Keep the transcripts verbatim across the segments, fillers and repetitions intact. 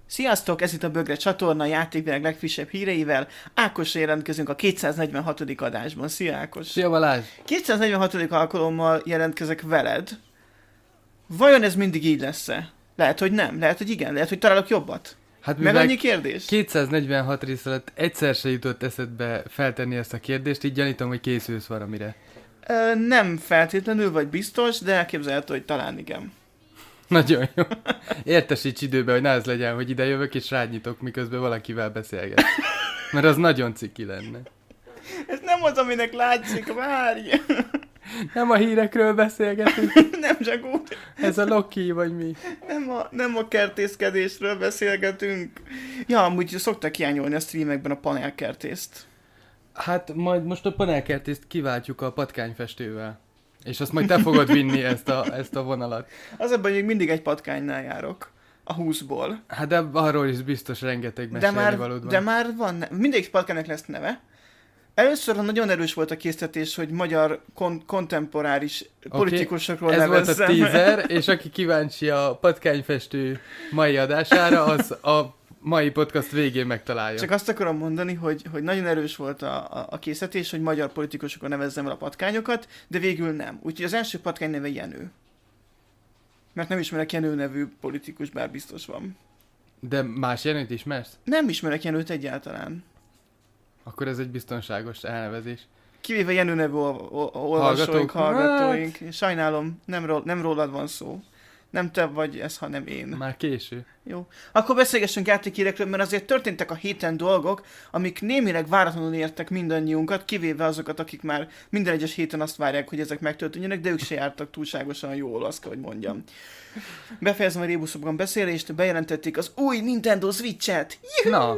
Sziasztok, ez itt a Bögre csatorna játékvilág legfrissebb híreivel. Ákosra jelentkezünk a kétszáznegyvenhatodik adásban. Szia Ákos! Szia Balázs! kétszáznegyvenhatodik alkalommal jelentkezek veled. Vajon ez mindig így lesz-e? Lehet, hogy nem, lehet, hogy igen, lehet, hogy találok jobbat. Hát meg annyi kérdés? kétszáznegyvenhat rész alatt egyszer se jutott eszedbe feltenni ezt a kérdést, így gyanítom, hogy készülsz valamire. Ö, nem feltétlenül vagy biztos, de elképzelhető, hogy talán igen. Nagyon jó. Értesíts időbe, hogy ne az legyen, hogy ide jövök és rád nyitok, miközben valakivel beszélget. Mert az nagyon ciki lenne. Ez nem az, aminek látszik, várj! Nem a hírekről beszélgetünk. Nem csak úgy. Ez a Loki, vagy mi? Nem a, nem a kertészkedésről beszélgetünk. Ja, amúgy szoktak hiányolni a streamekben a panelkertészt. Hát majd most a panelkertészt kiváltjuk a patkányfestővel. És azt majd te fogod vinni ezt a, ezt a vonalat. Az abban, hogy még mindig egy patkánynál járok. A húszból. Hát de arról is biztos rengeteg mesélni de már, valód van. De már van, ne- mindig patkánynak lesz neve. Először nagyon erős volt a késztetés, hogy magyar kon- kontemporáris okay. politikusokról Ez nevezzem. volt a teaser, és aki kíváncsi a patkányfestő mai adására, az a mai podcast végén megtalálja. Csak azt akarom mondani, hogy, hogy nagyon erős volt a, a, a késztetés, hogy magyar politikusokról nevezzem el a patkányokat, de végül nem. Úgyhogy az első patkány neve Jenő. Mert nem ismerek Jenő nevű politikus, bár biztos van. De más Jenőt ismersz? Nem ismerek Jenőt egyáltalán. Akkor ez egy biztonságos elnevezés. Kivéve Jenő nevű ol- ol- olvasóink, Hallgatók. hallgatóink. Hát... Sajnálom, nem, ro- nem rólad van szó. Nem te vagy ez, hanem én. Már késő. Jó. Akkor beszélgessünk játékhírekről, mert azért történtek a héten dolgok, amik némileg váratlanul értek mindannyiunkat, kivéve azokat, akik már minden egyes héten azt várják, hogy ezek megtörténjenek, de ők se jártak túlságosan jól, azt kell, hogy mondjam. Befejezem a rébuszokban beszélést, bejelentették az új Nintendo Switch-et. Juhu! Na.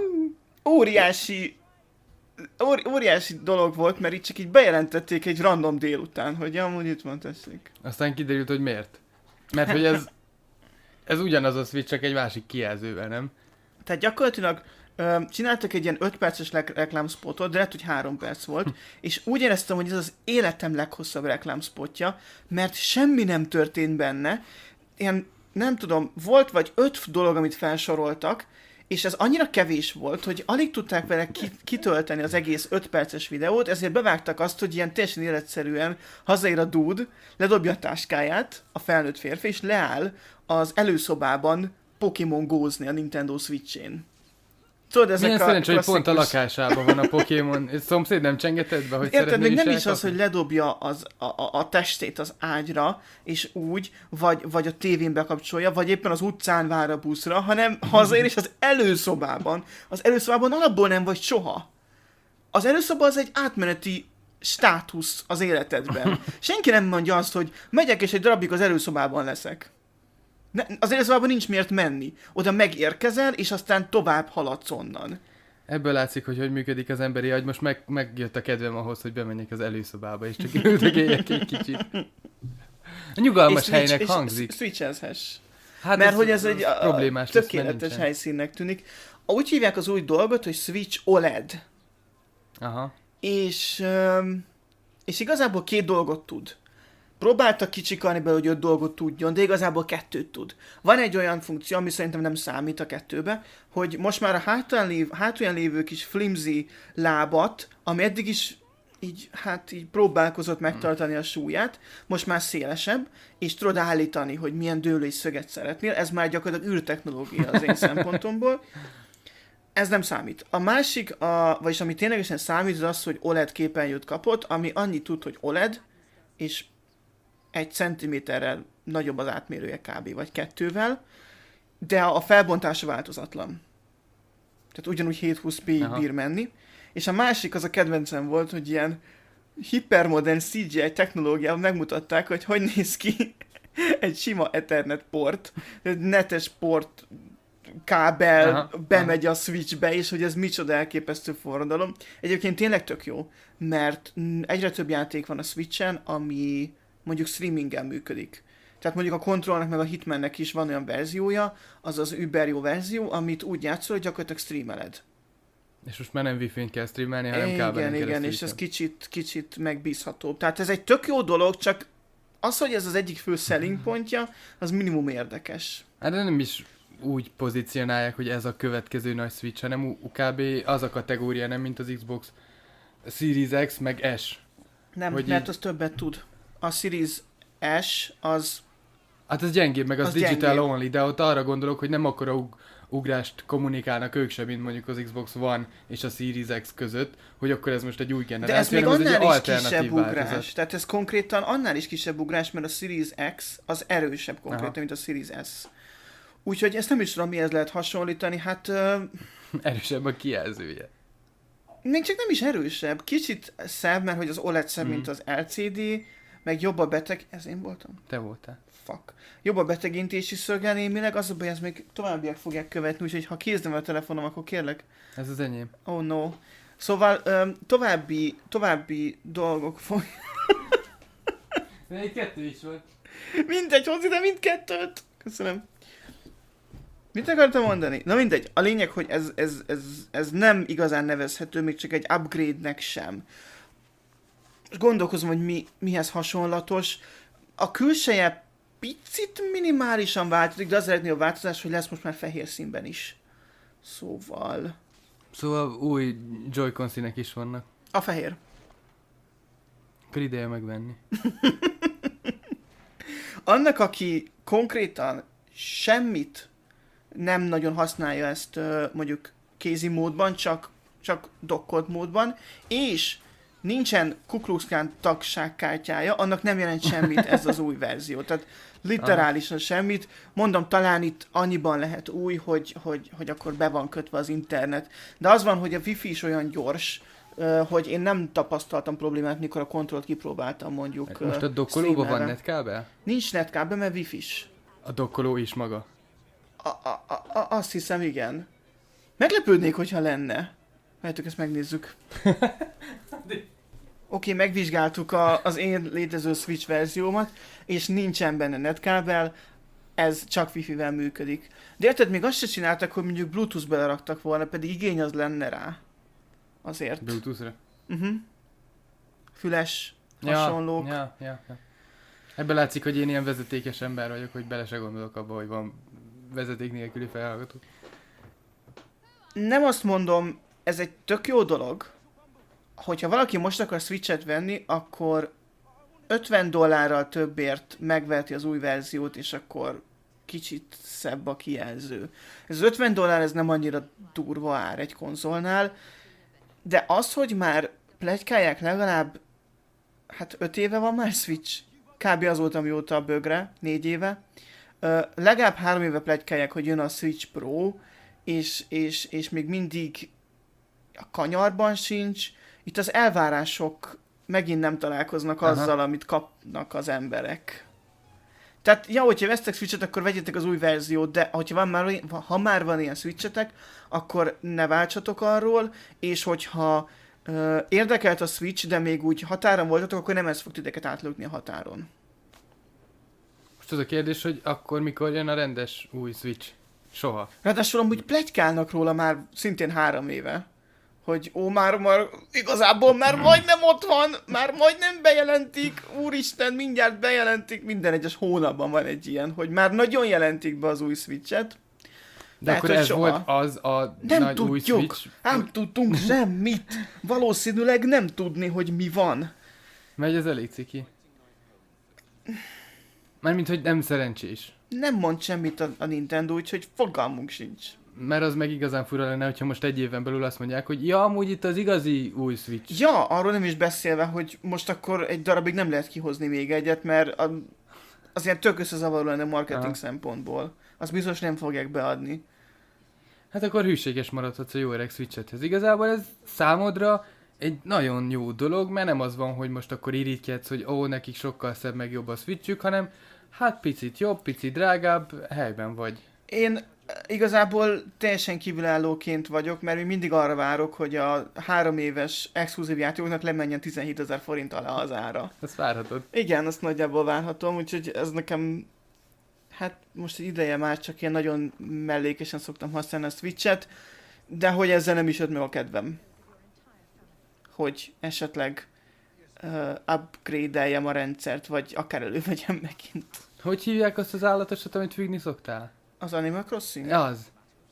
Óriási Óri- óriási dolog volt, mert itt csak így bejelentették egy random délután, hogy amúgy itt van, tessék. Aztán kiderült, hogy miért. Mert hogy ez, ez ugyanaz a Switch, csak egy másik kijelzővel, nem? Tehát gyakorlatilag ö, csináltak egy ilyen öt perces le- reklámspotot, de lehet, hogy három perc volt, és úgy éreztem, hogy ez az életem leghosszabb reklámspotja, mert semmi nem történt benne. Ilyen, nem tudom, volt vagy öt dolog, amit felsoroltak, és ez annyira kevés volt, hogy alig tudták vele kitölteni az egész öt perces videót, ezért bevágtak azt, hogy ilyen teljesen életszerűen hazaér a dude, ledobja a táskáját, a felnőtt férfi, és leáll az előszobában Pokémon Go-zni a Nintendo Switch-én. Tudod, ezek milyen a szerencsé, hogy klasszikus... pont a lakásában van a Pokémon. Szomszéd nem csengetett be, hogy Érted, szeretné még nem is viseltetni? az, hogy ledobja az, a, a, a testét az ágyra, és úgy, vagy, vagy a tévén bekapcsolja, vagy éppen az utcán vár a buszra, hanem hazaér, és az előszobában, az előszobában alapból nem vagy soha. Az előszoba az egy átmeneti státusz az életedben. Senki nem mondja azt, hogy megyek, és egy darabig az előszobában leszek. Ne, az előszobában nincs miért menni. Oda megérkezel, és aztán tovább haladsz onnan. Ebből látszik, hogy hogy működik az emberi agy. Most meg, megjött a kedvem ahhoz, hogy bemenjek az előszobába, és csak üldögéljek egy kicsit. A nyugalmas és helynek és hangzik. switchezhess. Hát Mert hogy ez egy a, problémás lesz, tökéletes mert helyszínnek tűnik. Úgy hívják az új dolgot, hogy Switch o el e dé. Aha. És, öm, és igazából két dolgot tud. Próbáltak kicsikarni belőle, hogy öt dolgot tudjon, de igazából kettőt tud. Van egy olyan funkció, ami szerintem nem számít a kettőbe, hogy most már a hátulján, lév, hátulján lévő kis flimsy lábat, ami eddig is így, hát így próbálkozott megtartani a súlyát, most már szélesebb, és tudod állítani, hogy milyen dőlői szöget szeretnél. Ez már gyakorlatilag űrtechnológia az én szempontomból. Ez nem számít. A másik, a, vagyis ami ténylegesen számít, az az, hogy o el e dé képernyőt kapott, ami annyit tud, hogy o el e dé, és egy centiméterrel nagyobb az átmérője kb. Vagy kettővel, de a felbontása változatlan. Tehát ugyanúgy hétszázhúsz pé bír menni. És a másik, az a kedvencem volt, hogy ilyen hipermodern cé gé i technológiával megmutatták, hogy hogy néz ki egy sima Ethernet port, egy netes port kábel aha, bemegy aha. a Switchbe, és hogy ez micsoda elképesztő forradalom. Egyébként tényleg tök jó, mert egyre több játék van a Switchen, ami mondjuk streamingen működik. Tehát mondjuk a Controlnak meg a Hitmannek is van olyan verziója, az az Uber jó verzió, amit úgy játszol, hogy gyakorlatilag streameled. És most már nem Wi-Fi-n kell streamelni, hanem kábelen keresztül. Igen, igen, és ez kicsit, kicsit megbízhatóbb. Tehát ez egy tök jó dolog, csak az, hogy ez az egyik fő selling pontja, az minimum érdekes. Hát de nem is úgy pozícionálják, hogy ez a következő nagy Switch, hanem u- kb. Az a kategória, nem mint az Xbox Series X, meg S. Nem, Hogy mert így- az többet tud. A Series S az... Hát ez gyengébb, meg az, Az digital gyengébb. only, de ott arra gondolok, hogy nem akkora ug- ugrást kommunikálnak ők sem, mint mondjuk az Xbox One és a Series X között, hogy akkor ez most egy új De ez generáció, még hanem ez egy annál is alternatív kisebb változat. ugrás. Tehát ez konkrétan annál is kisebb ugrás, mert a Series X az erősebb konkrétan, Aha. mint a Series S. Úgyhogy ezt nem is tudom, mihez lehet hasonlítani. Hát uh, Erősebb a kijelzője. még csak nem is erősebb. Kicsit szebb, mert hogy az o led szebb, Mhm. mint az el cé dé, meg jobb a beteg... Ez én voltam? Te voltál. Fuck. Jobb a betegintési szöggel némileg, az a baj, ez még továbbiak fogják követni, úgyhogy ha kézdem a telefonom, akkor kérlek. Ez az enyém. Oh no. Szóval um, további, további dolgok fog... Egy kettő is van. Mindegy, hozz ide mindkettőt! Köszönöm. Mit akartam mondani? Na mindegy, a lényeg, hogy ez, ez, ez, ez nem igazán nevezhető, még csak egy upgrade-nek sem. És gondolkozom, hogy mi, mihez hasonlatos. A külseje picit minimálisan változik, de az a legnagyobb változás, hogy lesz most már fehér színben is. Szóval... Szóval új Joy-Con színek is vannak. A fehér. Akkor ideje megvenni. Annak, aki konkrétan semmit nem nagyon használja ezt ö, mondjuk kézi módban, csak, csak dokkolt módban, és nincsen Ku Klux Klan tagságkártyája, annak nem jelent semmit ez az új verzió. Tehát literálisan semmit. Mondom, talán itt annyiban lehet új, hogy, hogy, hogy akkor be van kötve az internet. De az van, hogy a wifi is olyan gyors, ö, hogy én nem tapasztaltam problémát, mikor a kontrollt kipróbáltam mondjuk. Most a ö, dokkolóban van streamelve. netkábel? Nincs netkábel, mert wifi-s. A dokkoló is maga. A, a, a, a, azt hiszem, igen. Meglepődnék, hogyha lenne. Mehetünk, ezt megnézzük. Oké, okay, megvizsgáltuk a, az én létező Switch verziómat, és nincsen benne netkábel, ez csak wifi-vel működik. De érted, még azt se csináltak, hogy mondjuk Bluetooth beleraktak volna, pedig igény az lenne rá. Azért. Bluetooth-ra. Uh-huh. Füles, hasonlók. Ja, ja, ja, ja. Ebben látszik, hogy én ilyen vezetékes ember vagyok, hogy bele se gondolok abba, hogy van vezeték nélküli felhallgató. Nem azt mondom, ez egy tök jó dolog, hogyha valaki most akar Switch-et venni, akkor ötven dollárral többért megveheti az új verziót, és akkor kicsit szebb a kijelző. Ez az ötven dollár, ez nem annyira durva ár egy konzolnál, de az, hogy már pletykálják legalább, hát öt éve van már Switch, kb. Azóta, mióta a bögre, négy éve, Ö, legalább három éve pletykálják, hogy jön a Switch Pro, és, és, és még mindig a kanyarban sincs. Itt az elvárások megint nem találkoznak Aha. azzal, amit kapnak az emberek. Tehát, ja, hogyha vesztek Switch-et, akkor vegyetek az új verziót, de hogyha van már, olyan- ha már van ilyen Switch-etek, akkor ne váltsatok arról, és hogyha ö, érdekelt a Switch, de még úgy határon voltatok, akkor nem ez fog titeket átlökni a határon. Most az a kérdés, hogy akkor mikor jön a rendes új Switch? Soha. Ráadásul amúgy pletykálnak róla már szintén három éve, hogy ó, már, már igazából már majdnem ott van, már majdnem bejelentik, úristen, mindjárt bejelentik, minden egyes hónapban van egy ilyen, hogy már nagyon jelentik be az új Switch-et. De Lehet, akkor hogy ez soha. volt az a Nem nagy új tudjuk, Switch? nem tudtunk semmit, valószínűleg nem tudni, hogy mi van. Megy ez elég ciki. Mármint, hogy nem szerencsés. Nem mond semmit a, a Nintendo, úgyhogy fogalmunk sincs. Mert az meg igazán fura lenne, hogyha most egy éven belül azt mondják, hogy ja, amúgy itt az igazi új Switch. Ja, arról nem is beszélve, hogy most akkor egy darabig nem lehet kihozni még egyet, mert a, az ilyen tök összezavaró lenne marketing Aha. szempontból. Azt biztos nem fogják beadni. Hát akkor hűséges maradhatsz a jó öreg Switchethez. Igazából ez számodra egy nagyon jó dolog, mert nem az van, hogy most akkor irigykedsz, hogy ó, nekik sokkal szebb meg jobb a Switchük, hanem hát picit jobb, picit drágább, helyben vagy. Én igazából teljesen kívülállóként vagyok, mert még mindig arra várok, hogy a három éves exkluzív játékoknak lemenjen tizenhétezer forint alá az ára. Ezt várhatod. Igen, azt nagyjából várhatom, úgyhogy ez nekem, hát most egy ideje már csak ilyen nagyon mellékesen szoktam használni a Switch-et, de hogy ezzel nem is jött meg a kedvem. Hogy esetleg uh, upgrade-eljem a rendszert, vagy akár elővegyem megint. Hogy hívják azt az állatosat, amit függni szoktál? Az Animal Crossing? Az.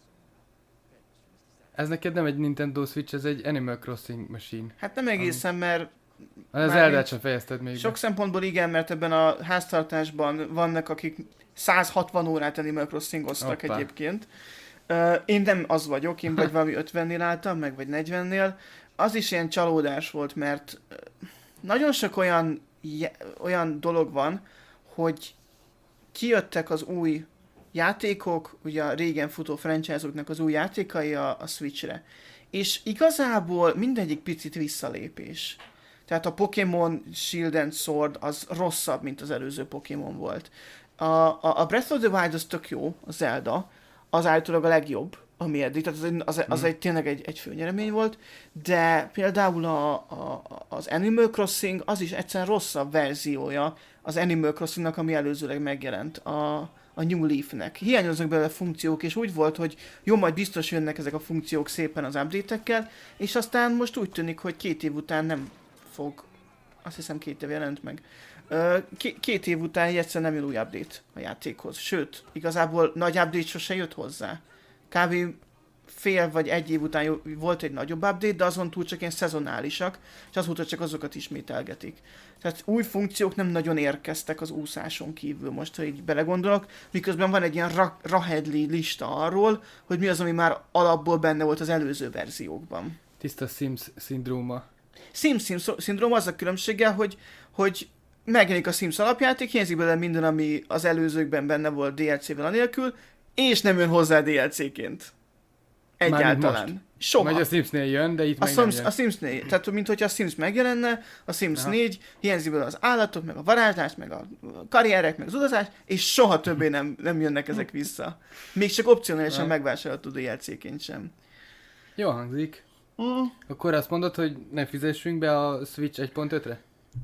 Ez neked nem egy Nintendo Switch, ez egy Animal Crossing machine. Hát nem egészen, mert Az Eldát sem fejezted még sok be. szempontból igen, mert ebben a háztartásban vannak, akik száz hatvan órát Animal Crossing-oztak Hoppá. egyébként. Uh, én nem az vagyok, én vagy valami ötvennél álltam, meg vagy negyvennél. Az is ilyen csalódás volt, mert uh, nagyon sok olyan, je- olyan dolog van, hogy kijöttek az új játékok, ugye a régen futó franchise-oknak az új játékai a, a Switchre. És igazából mindegyik picit visszalépés. Tehát a Pokémon Shield and Sword az rosszabb, mint az előző Pokémon volt. A, a, a Breath of the Wild az tök jó, a Zelda, az állítólag a legjobb, ami eddig, tehát az, egy, az, az egy, tényleg egy, egy főnyeremény volt, de például a, a, az Animal Crossing az is egyszerűen rosszabb verziója az Animal Crossingnak, ami előzőleg megjelent a, a New Leaf-nek. Hiányoznak belőle funkciók, és úgy volt, hogy jó, majd biztos jönnek ezek a funkciók szépen az update-ekkel, és aztán most úgy tűnik, hogy két év után nem fog, azt hiszem két év jelent meg, K- két év után egyszer nem jön új update a játékhoz. Sőt, igazából nagy update sose jött hozzá. Kb. Fél vagy egy év után jó- volt egy nagyobb update, de azon túl csak ilyen szezonálisak, és azóta csak azokat ismételgetik. Tehát új funkciók nem nagyon érkeztek az úszáson kívül, most, ha így belegondolok, miközben van egy ilyen ra- rahedli lista arról, hogy mi az, ami már alapból benne volt az előző verziókban. Tiszta Sims szindróma. Sims Sims szindróma az a különbséggel, hogy, hogy megjelenik a Sims alapjáték, hiányzik belőle minden, ami az előzőkben benne volt dé el cé-vel anélkül, és nem jön hozzá dé el cé-ként. Egyáltalán. Soha. Vagy a Simsnél jön, de itt A meg nem Sims, jön. a Sims négy, tehát mint hogyha a Sims megjelenne, a Sims Aha. négy, hiányzik belőle az állatok, meg a varázslás, meg a karrierek, meg az utazás, és soha többé nem, nem jönnek ezek vissza. Még csak opcionálisan Aha. megvásárolható dé el cé-ként sem. Jó hangzik. Mm. Akkor azt mondod, hogy ne fizessünk be a Switch egy pont ötre?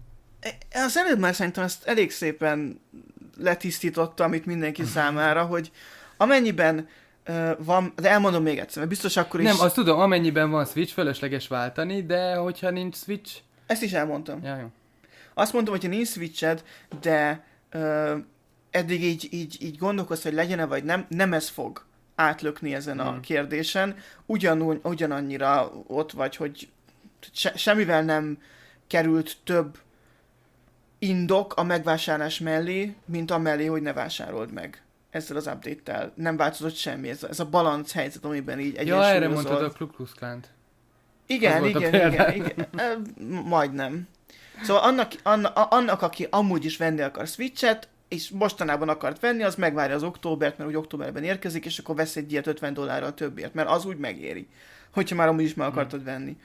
Az előbb már szerintem ezt elég szépen letisztította, amit mindenki számára, hogy amennyiben uh, van, de elmondom még egyszer, mert biztos akkor is... Nem, azt tudom, amennyiben van Switch, fölösleges váltani, de hogyha nincs Switch... Ezt is elmondtam. Ja, jó. Azt mondtam, hogyha nincs Switched, de uh, eddig így, így, így gondolkozz, hogy legyen-e vagy nem, nem ez fog átlökni ezen a Mm. kérdésen. Ugyanúgy, ugyanannyira ott vagy, hogy se, semmivel nem került több indok a megvásárlás mellé, mint amellé, hogy ne vásárold meg ezzel az update-tel. Nem változott semmi, ez a, ez a balansz helyzet, amiben így Ja, egyensúlyozol. erre mondtad a Kluk Klux Klánt. Igen, Az volt a igen, példa. igen, igen. Ö, m- Majdnem. Szóval annak, annak, annak, aki amúgy is venni akar Switchet, és mostanában akart venni, az megvárja az októbert, mert úgy októberben érkezik, és akkor vesz egy ilyet ötven dollárral többért, mert az úgy megéri, hogyha már amúgy is meg akartad venni.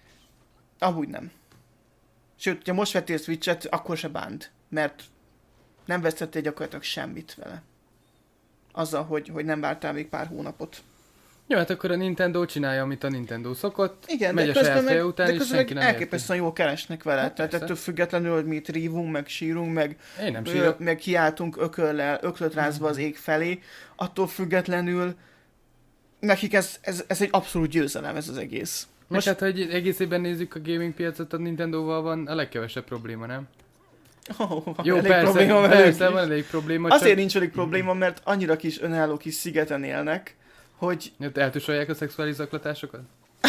Amúgy nem. Sőt, ha most vettél Switchet, akkor se bánt, mert nem vesztettél gyakorlatilag semmit vele. Azzal, hogy, hogy nem vártál még pár hónapot. Jó, hát akkor a Nintendo csinálja, amit a Nintendo szokott. Igen, megy de a saját közben feje meg, után, de és közben senki meg nem elképesztően jól keresnek vele. Hát Tehát persze. ettől függetlenül, hogy mi itt rívunk, meg sírunk, meg, Én nem ö, sírok. meg kiáltunk ököllel, öklöt rázva az ég felé, attól függetlenül nekik ez, ez, ez egy abszolút győzelem, ez az egész. Most Most, hát, hogy egész évben nézzük a gaming piacot, a Nintendo-val van a legkevesebb probléma, nem? oh, van Jó, elég persze, probléma velük persze is. van elég probléma, Azért csak nincs elég probléma, mert annyira kis önálló kis szigeten élnek, hogy Ott eltusolják a szexuális zaklatásokat?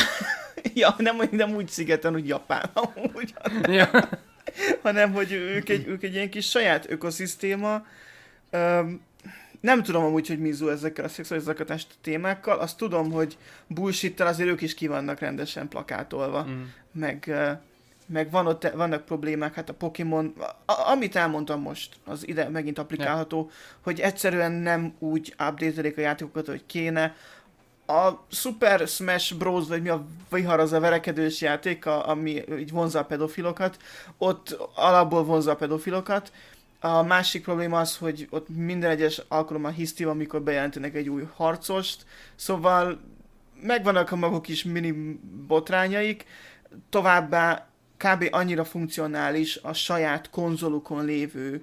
ja, nem, nem úgy szigeten, hogy Japán amúgy, Ja. hanem hogy ők egy, ők egy ilyen kis saját ökoszisztéma. Öm, nem tudom amúgy, hogy Mizu ezekkel a szexuális zaklatás témákkal. Azt tudom, hogy bullshittel azért ők is ki vannak rendesen plakátolva. Mm. Meg, ö, meg van ott, vannak problémák, hát a Pokémon, a, amit elmondtam most, az ide megint applikálható, hogy egyszerűen nem úgy update-elik a játékokat, hogy kéne. A Super Smash Bros. Vagy mi a vihar az a verekedős játék, a, ami így vonzza a pedofilokat, ott alapból vonzza a pedofilokat. A másik probléma az, hogy ott minden egyes alkalommal hiszti, amikor bejelentenek egy új harcost, szóval megvannak a maguk is mini botrányaik, továbbá kb. Annyira funkcionális a saját konzolukon lévő,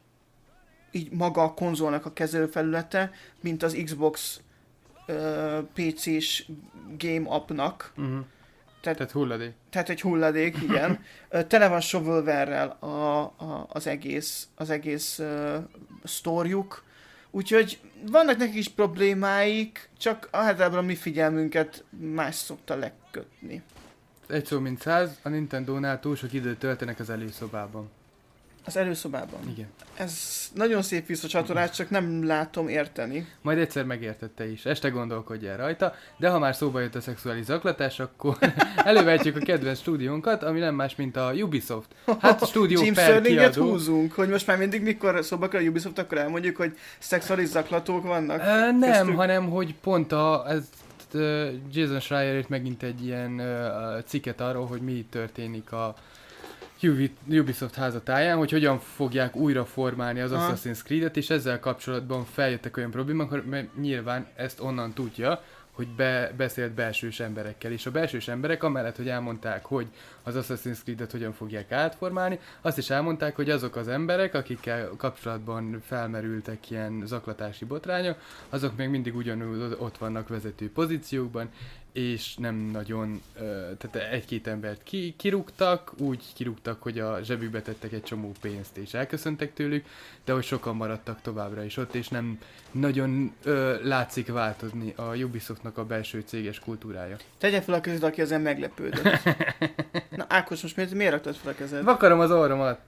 így maga a konzolnak a kezelőfelülete, mint az Xbox uh, pé cés game appnak. Uh-huh. Tehát, Tehát hulladék. tehát egy hulladék, igen. Ö, Tele van shovelware-rel a, a, az egész, az egész uh, sztorjuk, Úgyhogy vannak nekik is problémáik, csak általában a mi figyelmünket más szokta lekötni. Egy szó mint száz, a Nintendo-nál túl sok időt töltenek az előszobában. Az előszobában? Igen. Ez nagyon szép visszacsatolás, csak nem látom érteni. Majd egyszer megértette is, este gondolkodjál rajta, de ha már szóba jött a szexuális zaklatás, akkor elővehetjük a kedvenc stúdiónkat, ami nem más, mint a Ubisoft. Hát a stúdió Jim per Sterlinget kiadó. húzunk, hogy most már mindig mikor szóba kell a Ubisoft, akkor elmondjuk, hogy szexuális zaklatók vannak. Ö, nem, Köztük. hanem hogy pont a, ez, ö, Jason Schreier írt megint egy ilyen ö, cikket arról, hogy mi történik a Ubi- Ubisoft házatáján, hogy hogyan fogják újra formálni az Aha. Assassin's Creed-et, és ezzel kapcsolatban feljöttek olyan problémák, mert nyilván ezt onnan tudja, hogy be, beszélt belsős emberekkel, és a belsős emberek amellett, hogy elmondták, hogy az Assassin's Creed-et hogyan fogják átformálni, azt is elmondták, hogy azok az emberek, akikkel kapcsolatban felmerültek ilyen zaklatási botrányok, azok még mindig ugyanúgy ott vannak vezető pozíciókban, és nem nagyon, ö, tehát egy-két embert ki, kirúgtak, úgy kirúgtak, hogy a zsebükbe tettek egy csomó pénzt, és elköszöntek tőlük, de hogy sokan maradtak továbbra is ott, és nem nagyon ö, látszik változni a Ubisoftnak a belső céges kultúrája. Tegye fel a kezed, aki ezen meglepődött. Na Ákos, most miért, miért raktad fel a kezed? Vakarom az orromat!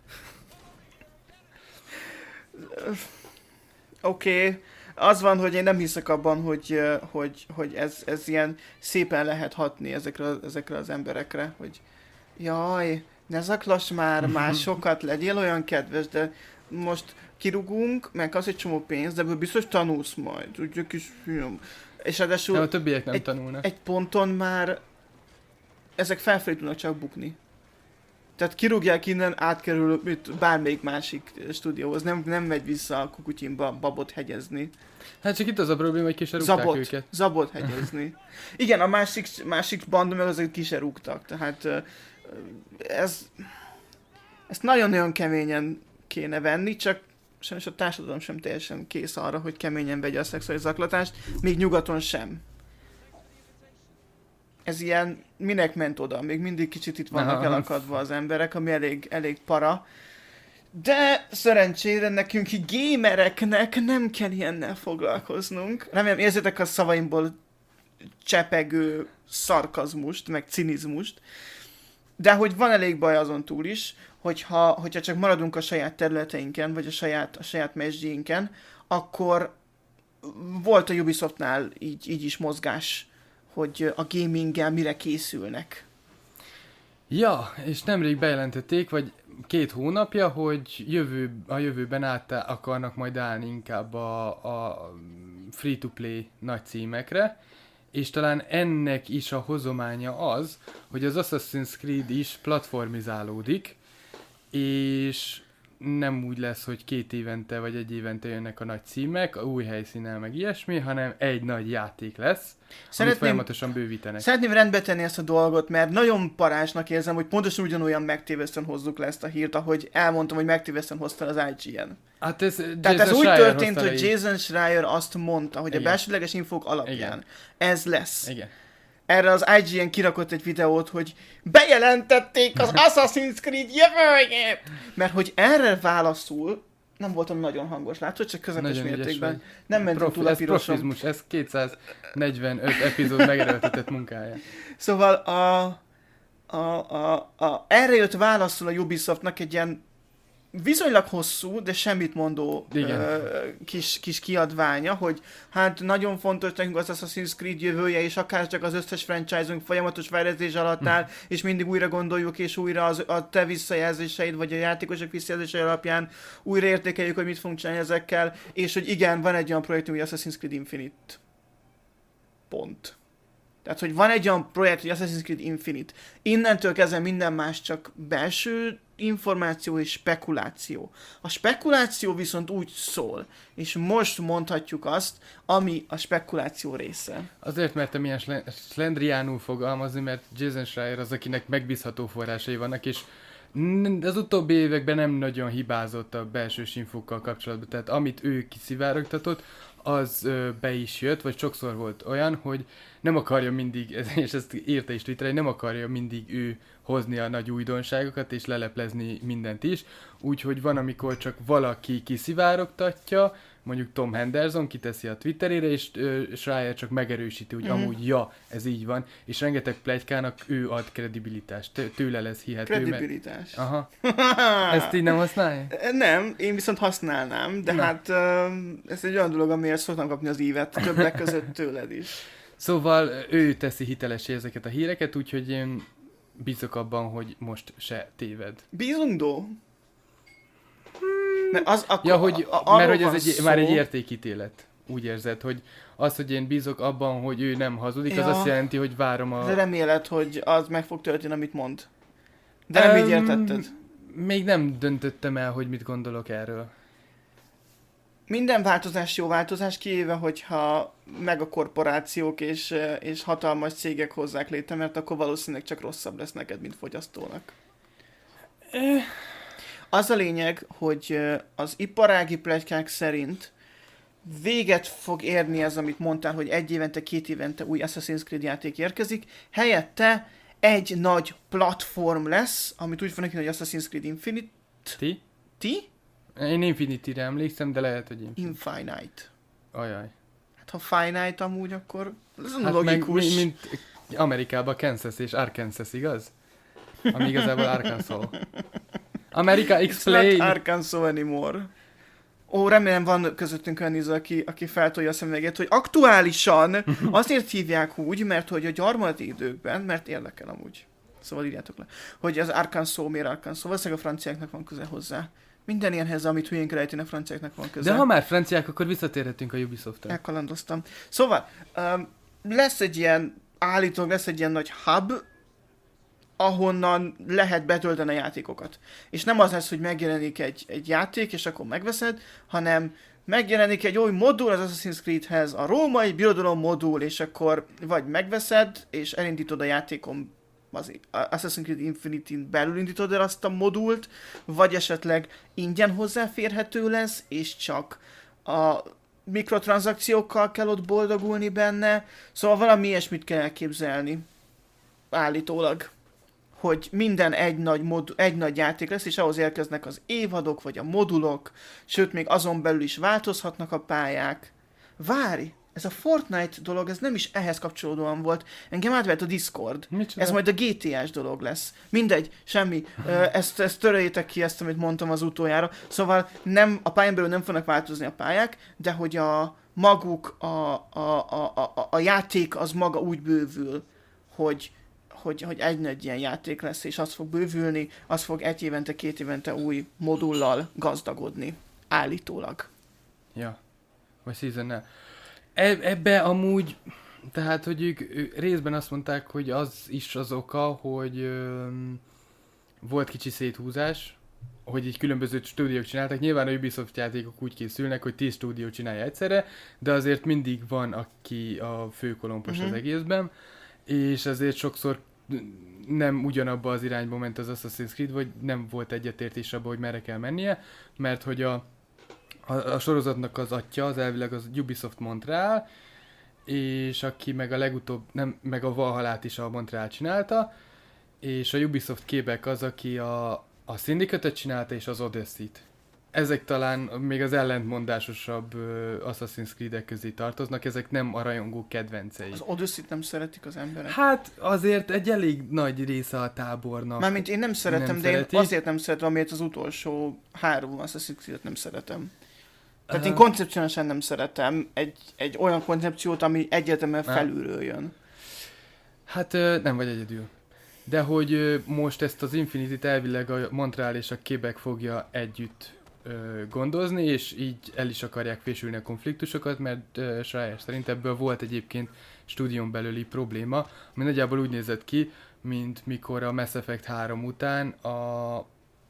Oké, okay. Az van, hogy én nem hiszek abban, hogy, ö, hogy, hogy ez, ez ilyen szépen lehet hatni ezekre, ezekre az emberekre, hogy jaj, ne zaklass már, már sokat legyél olyan kedves, de most kirugunk, meg az egy csomó pénz, de ebből biztos tanulsz majd, ugye kis fiam. És ráadásul Nem, a többiek nem egy, tanulnak. egy ponton már ezek felfelé tudnak csak bukni. Tehát kirúgják innen, átkerül mit, bármelyik másik stúdióhoz, nem, nem megy vissza a Kukutyinba babot hegyezni. Hát csak itt az a probléma, hogy ki se rúgták Zabot, őket. zabot hegyezni. Igen, a másik, másik banda meg azok ki se rúgtak, tehát ö, ez, ezt nagyon-nagyon keményen kéne venni, csak sajnos a társadalom sem teljesen kész arra, hogy keményen vegye a szexuális zaklatást, még nyugaton sem. Ez ilyen, minek ment oda? Még mindig kicsit itt vannak Aha. elakadva az emberek, ami elég, elég para. De szerencsére nekünk gamereknek nem kell ilyennel foglalkoznunk. Remélem érzitek a szavaimból csepegő szarkazmust, meg cinizmust. De hogy van elég baj azon túl is, hogyha, hogyha csak maradunk a saját területeinken, vagy a saját, a saját mesdjénken, akkor volt a Ubisoftnál így, így is mozgás, hogy a gaminggel mire készülnek. Ja, és nemrég bejelentették, vagy két hónapja, hogy jövő, a jövőben át akarnak majd állni inkább a, a free-to-play nagy címekre, és talán ennek is a hozománya az, hogy az Assassin's Creed is platformizálódik, és nem úgy lesz, hogy két évente vagy egy évente jönnek a nagy címek, a új helyszínen meg ilyesmi, hanem egy nagy játék lesz, Szeretném- amit folyamatosan bővítenek. Szeretném rendbe tenni ezt a dolgot, mert nagyon parásnak érzem, hogy pontosan ugyanolyan megtévesztően hozzuk le ezt a hírt, ahogy elmondtam, hogy megtévesztően hozta az I G N. Hát ez Tehát Jason ez úgy Schreier történt, hozta le hogy így. Jason Schreier azt mondta, hogy Igen. a belsőleges infók alapján Igen. ez lesz. Igen. Erre az I G N kirakott egy videót, hogy bejelentették az Assassin's Creed jövőjét! Mert hogy erre válaszul, nem voltam nagyon hangos, látod, csak közepes Nagyon ügyes mértékben. vagy. Nem mentünk Profi, túl a ez piroson. profizmus, ez kétszáznegyvenöt epizód megerőltetett munkája. Szóval a, a, a, a, erre jött válaszul a Ubisoftnak egy ilyen viszonylag hosszú, de semmit mondó ö, kis, kis kiadványa, hogy hát nagyon fontos nekünk az Assassin's Creed jövője, és akár csak az összes franchise-unk folyamatos fejlesztés alatt áll, és mindig újra gondoljuk, és újra az, a te visszajelzéseid, vagy a játékosok visszajelzései alapján újra értékeljük, hogy mit fogunk csinálni ezekkel, és hogy igen, van egy olyan projektünk, hogy Assassin's Creed Infinite. Pont. Tehát, hogy van egy olyan projekt, hogy Assassin's Creed Infinite. Innentől kezdve minden más csak belső információ és spekuláció. A spekuláció viszont úgy szól, és most mondhatjuk azt, ami a spekuláció része. Azért mertem ilyen sle- slendriánul fogalmazni, mert Jason Schreier az, akinek megbízható forrásai vannak, és n- az utóbbi években nem nagyon hibázott a belsős infókkal kapcsolatban. Tehát amit ő kiszivárogtatott, az ö, be is jött, vagy sokszor volt olyan, hogy nem akarja mindig, és ezt írta is Twitterre, hogy nem akarja mindig ő hozni a nagy újdonságokat, és leleplezni mindent is. Úgyhogy van, amikor csak valaki kiszivárogtatja, mondjuk Tom Henderson kiteszi a Twitterére, és uh, Schreier csak megerősíti, hogy mm. amúgy ja, ez így van, és rengeteg pletykának ő ad kredibilitást, tőle lesz hihető. Kredibilitás. Mert... Aha. Ezt így nem használja? Nem, én viszont használnám, de Na. hát uh, ez egy olyan dolog, amiért szoktam kapni az ívet, többek között tőled is. Szóval ő teszi hitelessé ezeket a híreket, úgyhogy én bízok abban, hogy most se téved. Bízunk, Dó? Mert az akkor, ja, hogy, a, a, mert hogy ez egy, szó... már egy értékítélet. Úgy érzed, hogy az, hogy én bízok abban, hogy ő nem hazudik, ja. az azt jelenti, hogy várom a... De reméled, hogy az meg fog történni, amit mond. De nem um, így értetted? Még nem döntöttem el, hogy mit gondolok erről. Minden változás jó változás, kivéve, hogyha megakorporációk és, és hatalmas cégek hozzák létre, mert akkor valószínűleg csak rosszabb lesz neked, mint fogyasztónak. Az a lényeg, hogy az iparági pletykák szerint véget fog érni ez, amit mondtál, hogy egy évente, két évente új Assassin's Creed játék érkezik, helyette egy nagy platform lesz, amit úgy fognak, hogy Assassin's Creed Infinite. Ti? Ti? Én Infinity-re emlékszem, de lehet, hogy Infinite. Infinite. Ajaj. Hát ha Finite amúgy, akkor ez hát logikus. Meg, mint Amerikában Kansas és Arkansas, igaz? Ami igazából Arkansas. America explain. It's not Arkansas anymore. Ó, remélem van közöttünk olyan néző, aki, aki feltolja a szemüveget, hogy aktuálisan azért hívják úgy, mert hogy a gyarmati időkben, mert érdekel amúgy. Szóval írjátok le, hogy az Arkansas miért Arkansas, valószínűleg a franciáknak van köze hozzá. Minden ilyenhez, amit hülyénk rejteni, a franciáknak van köze. De ha már franciák, akkor visszatérhetünk a Ubisoftra. Elkalandoztam. Szóval, um, lesz egy ilyen, állítólag lesz egy ilyen nagy hub, ahonnan lehet betölteni a játékokat. És nem az lesz, hogy megjelenik egy, egy játék, és akkor megveszed, hanem megjelenik egy új modul az Assassin's Creedhez, a római birodalom modul, és akkor vagy megveszed, és elindítod a játékon, az Assassin's Creed Infinity-n belül indítod el azt a modult, vagy esetleg ingyen hozzáférhető lesz, és csak a mikrotranszakciókkal kell ott boldogulni benne, szóval valami ilyesmit kell elképzelni, állítólag, hogy minden egy nagy, mod, egy nagy játék lesz, és ahhoz érkeznek az évadok, vagy a modulok, sőt, még azon belül is változhatnak a pályák. Várj! Ez a Fortnite dolog, ez nem is ehhez kapcsolódóan volt. Engem átvett a Discord. Micsoda? Ez majd a gé té es dolog lesz. Mindegy, semmi. Ezt, ezt töröljétek ki, ezt, amit mondtam az utoljára. Szóval nem, a pályán belül nem fognak változni a pályák, de hogy a maguk, a, a, a, a, a játék az maga úgy bővül, hogy, hogy, hogy egy nagy ilyen játék lesz, és az fog bővülni, az fog egy évente, két évente új modullal gazdagodni. Állítólag. Ja. Vagy season-nel. Ebbe amúgy, tehát, hogy ők, ők részben azt mondták, hogy az is az oka, hogy ö, volt kicsi széthúzás, hogy így különböző stúdiók csináltak. Nyilván a Ubisoft játékok úgy készülnek, hogy tíz stúdió csinálja egyszerre, de azért mindig van, aki a főkolompos mm-hmm. az egészben, és azért sokszor nem ugyanabba az irányba ment az Assassin's Creed, vagy nem volt egyetértés abban, hogy merre kell mennie, mert hogy a A, a sorozatnak az atya, az elvileg az Ubisoft Montreal, és aki meg a legutóbb, nem, meg a Valhallát is a Montreal csinálta, és a Ubisoft Quebec az, aki a, a Syndicate-et csinálta, és az Odyssey-t. Ezek talán még az ellentmondásosabb uh, Assassin's Creed-ek közé tartoznak, ezek nem a rajongók kedvencei. Az Odyssey-t nem szeretik az emberek? Hát azért egy elég nagy része a tábornak. Mármint én nem szeretem, nem de szereti. Én azért nem szeretem, amiért az utolsó három Assassin's Creed-et nem szeretem. Tehát én koncepcionálisan nem szeretem egy, egy olyan koncepciót, ami egyértelműen felülről jön. Hát nem vagy egyedül. De hogy most ezt az Infinity-t elvileg a Montreal és a Quebec fogja együtt gondozni, és így el is akarják fésülni a konfliktusokat, mert Schreier szerint ebből volt egyébként stúdión belüli probléma, ami nagyjából úgy nézett ki, mint mikor a Mass Effect három után a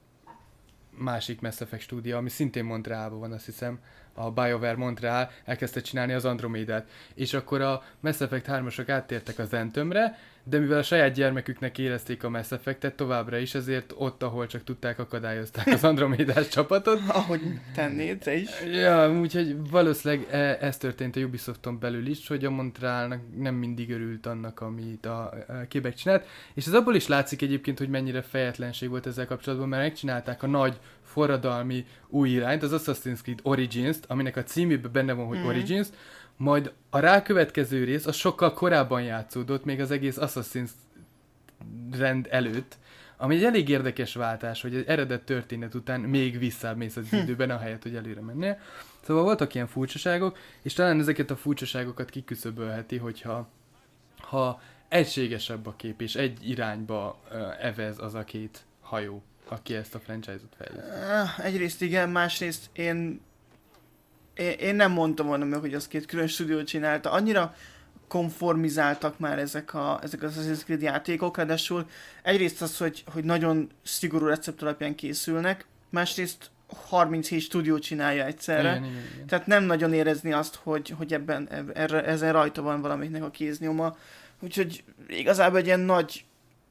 másik Mass Effect stúdió, ami szintén Montrealban van, azt hiszem, a BioWare Montreal elkezdte csinálni az Andromedát. És akkor a Mass Effect hármasok áttértek az Anthemre, de mivel a saját gyermeküknek érezték a Mass Effect-et továbbra is, ezért ott, ahol csak tudták, akadályozták az Andromédás csapatot. Ahogy tennéd, te is. Ja, úgyhogy valószínűleg e- ez történt a Ubisofton belül is, hogy a Montrealnak nem mindig örült annak, amit a, a Quebec csinált, és ez abból is látszik egyébként, hogy mennyire fejetlenség volt ezzel kapcsolatban, mert megcsinálták a nagy forradalmi új irányt, az Assassin's Creed Origins-t, aminek a címében benne van, hogy mm. Origins, majd a rákövetkező rész az sokkal korábban játszódott, még az egész Assassin's rend előtt, ami egy elég érdekes váltás, hogy az eredet történet után még visszámész az időben, ahelyett, hogy előre mennél. Szóval voltak ilyen furcsaságok, és talán ezeket a furcsaságokat kiküszöbölheti, hogyha ha egységesebb a kép, és egy irányba uh, evez az a két hajó, aki ezt a franchise-ot fejleszti. Egyrészt igen, másrészt én, én, én nem mondtam volna meg, hogy az két külön stúdió csinálta. Annyira konformizáltak már ezek, a, ezek az Assassin's Creed játékok, ráadásul egyrészt az, hogy, hogy nagyon szigorú recept alapján készülnek, másrészt harminchét stúdió csinálja egyszerre. Igen, igen, igen. Tehát nem nagyon érezni azt, hogy, hogy ebben erre, ezen rajta van valamiknek a kéznyoma. Úgyhogy igazából egy ilyen nagy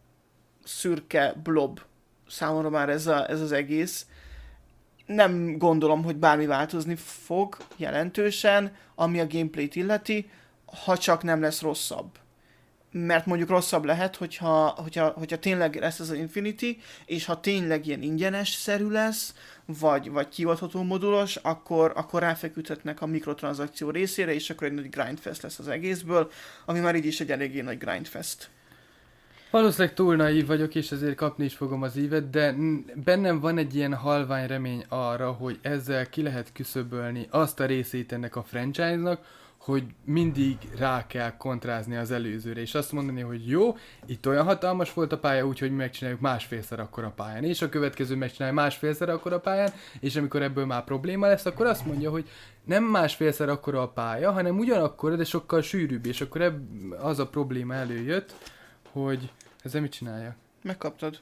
szürke blob számomra már ez, a, ez az egész. Nem gondolom, hogy bármi változni fog jelentősen, ami a gameplayt illeti, ha csak nem lesz rosszabb. Mert mondjuk rosszabb lehet, hogyha, hogyha, hogyha tényleg lesz ez az Infinity, és ha tényleg ilyen ingyenes-szerű lesz, vagy, vagy kiadható modulos, akkor, akkor ráfeküdhetnek a mikrotranszakció részére, és akkor egy nagy grindfest lesz az egészből, ami már így is egy eléggé nagy grindfest. Valószínűleg túl naív vagyok, és ezért kapni is fogom az ívet, de bennem van egy ilyen halvány remény arra, hogy ezzel ki lehet küszöbölni azt a részét ennek a franchise-nak, hogy mindig rá kell kontrázni az előzőre, és azt mondani, hogy jó, itt olyan hatalmas volt a pálya, úgyhogy mi megcsináljuk másfélszer akkor a pályán, és a következő megcsinálja másfélszer akkor a pályán, és amikor ebből már probléma lesz, akkor azt mondja, hogy nem másfélszer akkor a pálya, hanem ugyanakkor, de sokkal sűrűbb, és akkor ebb, az a probléma előjött, hogy ezzel mit csinálja? Megkaptad.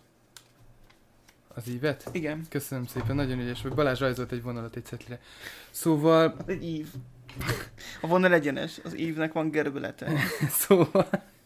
Az ívet? Igen. Köszönöm szépen, nagyon ügyes vagy. Balázs rajzolt egy vonalat egy cetlire. Szóval... Egy ív. A vonal egyenes, az ívnek van görbülete. szóval...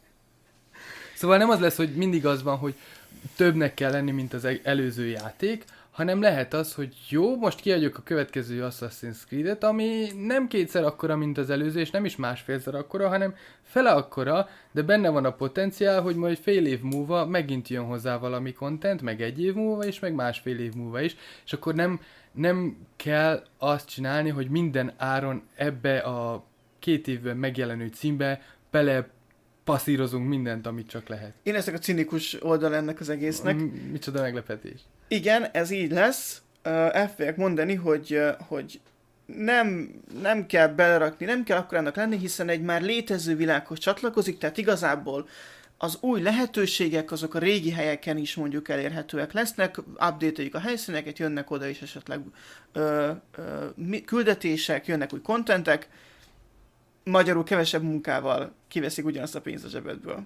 Szóval nem az lesz, hogy mindig az van, hogy többnek kell lenni, mint az előző játék, hanem lehet az, hogy jó, most kiadjuk a következő Assassin's Creed-et, ami nem kétszer akkora, mint az előző, és nem is másfélszer akkora, hanem fele akkora, de benne van a potenciál, hogy majd fél év múlva megint jön hozzá valami content, meg egy év múlva is, meg másfél év múlva is, és akkor nem, nem kell azt csinálni, hogy minden áron ebbe a két évben megjelenő címbe bele passzírozunk mindent, amit csak lehet. Én ezek a cinikus oldal ennek az egésznek. M- micsoda meglepetés. Igen, ez így lesz. Uh, el fogják mondani, hogy, uh, hogy nem, nem kell belerakni, nem kell akkor ennek lenni, hiszen egy már létező világhoz csatlakozik, tehát igazából az új lehetőségek azok a régi helyeken is mondjuk elérhetőek lesznek, update-eljük a helyszíneket, jönnek oda is esetleg ö, ö, küldetések, jönnek új kontentek, magyarul kevesebb munkával kiveszik ugyanazt a pénzt a zsebedből.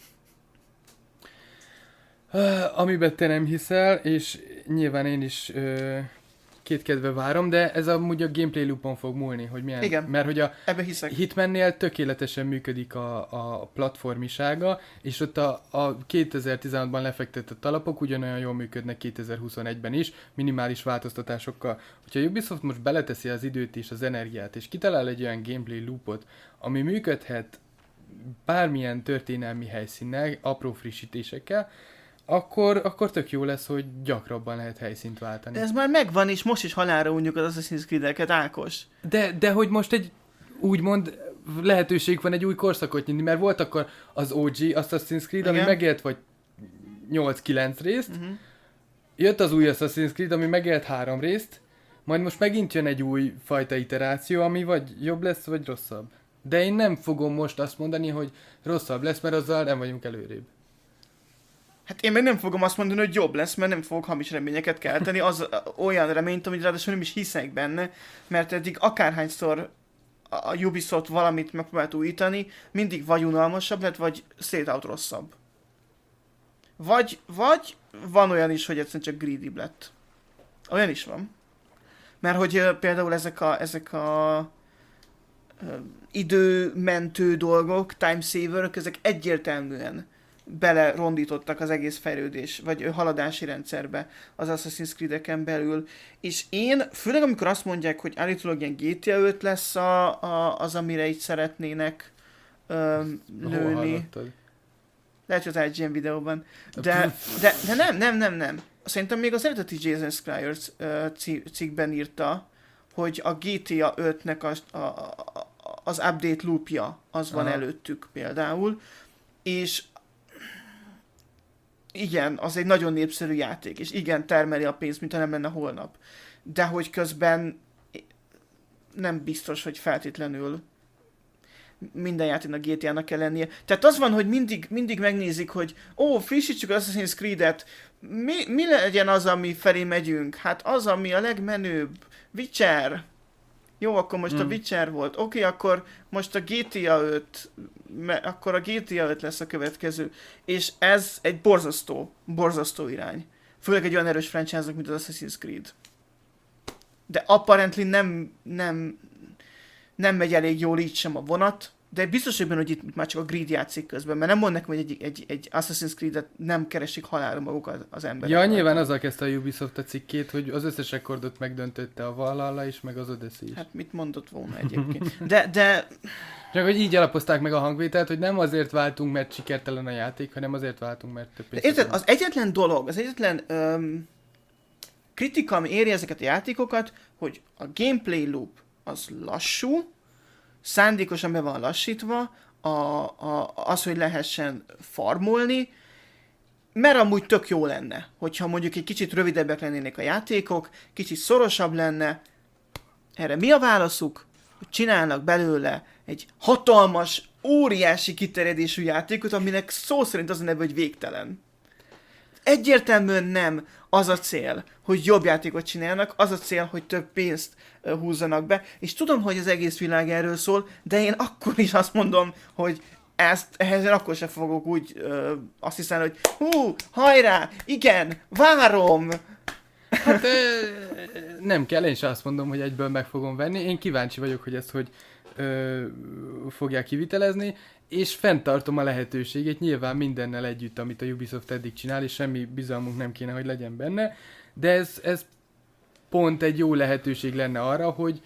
Uh, amiben te nem hiszel, és nyilván én is uh, kétkedve várom, de ez amúgy a gameplay loopon fog múlni, hogy milyen... Igen, mert hogy a ebbe hiszek. Hitmannél tökéletesen működik a, a platformisága, és ott a, a kétezer-tizenhatban lefektetett alapok ugyanolyan jól működnek kétezer-huszonegyben is, minimális változtatásokkal. Hogyha Ubisoft most beleteszi az időt és az energiát, és kitalál egy olyan gameplay loopot, ami működhet bármilyen történelmi helyszínnel, apró frissítésekkel, Akkor, akkor tök jó lesz, hogy gyakrabban lehet helyszínt váltani. De ez már megvan, és most is halálra unjuk az Assassin's Creed-eket, Ákos. De, de hogy most egy úgymond lehetőség van egy új korszakot nyitni, mert volt akkor az o gé Assassin's Creed, ami megélt vagy nyolc-kilenc részt, uh-huh. Jött az új Assassin's Creed, ami megélt három részt, majd most megint jön egy új fajta iteráció, ami vagy jobb lesz, vagy rosszabb. De én nem fogom most azt mondani, hogy rosszabb lesz, mert azzal nem vagyunk előrébb. Hát én meg nem fogom azt mondani, hogy jobb lesz, mert nem fogok hamis reményeket kelteni, az olyan reményt, amit ráadásul nem is hiszek benne, mert eddig akárhányszor a Ubisoft valamit megpróbált újítani, mindig vagy unalmasabb lett, vagy straight out rosszabb. Vagy, vagy van olyan is, hogy egyszerűen csak greedy lett. Olyan is van. Mert hogy uh, például ezek a, ezek a uh, időmentő dolgok, time saverök, ezek egyértelműen belerondítottak az egész fejlődés, vagy haladási rendszerbe az Assassin's Creed-eken belül. És én, főleg amikor azt mondják, hogy állítólag ilyen gé té á öt lesz a, a, az, amire így szeretnének öm, lőni. Lehet, hogy az i gé en videóban. De, de, de nem, nem, nem, nem. Szerintem még az eredeti Jason Schreier uh, cikkben írta, hogy a gé té á ötnek az, a, a, az update loopja az van Aha. előttük például. És igen, az egy nagyon népszerű játék, és igen, termeli a pénzt, mint ha nem lenne holnap. De hogy közben nem biztos, hogy feltétlenül minden játéknak gé té á-nak kell lennie. Tehát az van, hogy mindig, mindig megnézik, hogy ó, frissítsük az Assassin's Creed-et, mi, mi legyen az, ami felé megyünk? Hát az, ami a legmenőbb. Witcher. Jó, akkor most mm. a Witcher volt. Oké, okay, akkor most a gé té á öt, akkor a gé té á öt lesz a következő. És ez egy borzasztó, borzasztó irány. Főleg egy olyan erős franchise-nak, mint az Assassin's Creed. De apparently nem, nem, nem megy elég jól így sem a vonat, de biztos, hogy benne, hogy itt már csak a Greed játszik közben, mert nem mond nekem, hogy egy, egy, egy Assassin's Creed-et nem keresik halálra magukat az emberek. Ja, nyilván azzal kezdte a Ubisoft a cikkét, hogy az összes rekordot megdöntötte a Valhalla is, meg az Odyssey is. Hát mit mondott volna egyébként. De, de... Csak hogy így alapozták meg a hangvételt, hogy nem azért váltunk, mert sikertelen a játék, hanem azért váltunk, mert több pénzt. Érted, az egyetlen dolog, az egyetlen öm, kritika, ami éri ezeket a játékokat, hogy a gameplay loop az lassú, szándékosan be van lassítva, a, a, az, hogy lehessen farmolni, mert amúgy tök jó lenne, hogyha mondjuk egy kicsit rövidebbek lennének a játékok, kicsit szorosabb lenne. Erre mi a válaszuk? Hogy csinálnak belőle egy hatalmas, óriási kiterjedésű játékot, aminek szó szerint az a neve, hogy végtelen. Egyértelműen nem az a cél, hogy jobb játékot csinálnak, az a cél, hogy több pénzt uh, húzzanak be, és tudom, hogy az egész világ erről szól, de én akkor is azt mondom, hogy ezt, ehhez én akkor sem fogok úgy uh, azt hiszem, hogy hú, hajrá, igen, várom! Hát ö, nem kell, én is azt mondom, hogy egyből meg fogom venni, én kíváncsi vagyok, hogy ezt hogy ö, fogják kivitelezni, és fenntartom a lehetőségét nyilván mindennel együtt, amit a Ubisoft eddig csinál, és semmi bizalmunk nem kéne, hogy legyen benne, de ez, ez pont egy jó lehetőség lenne arra, hogy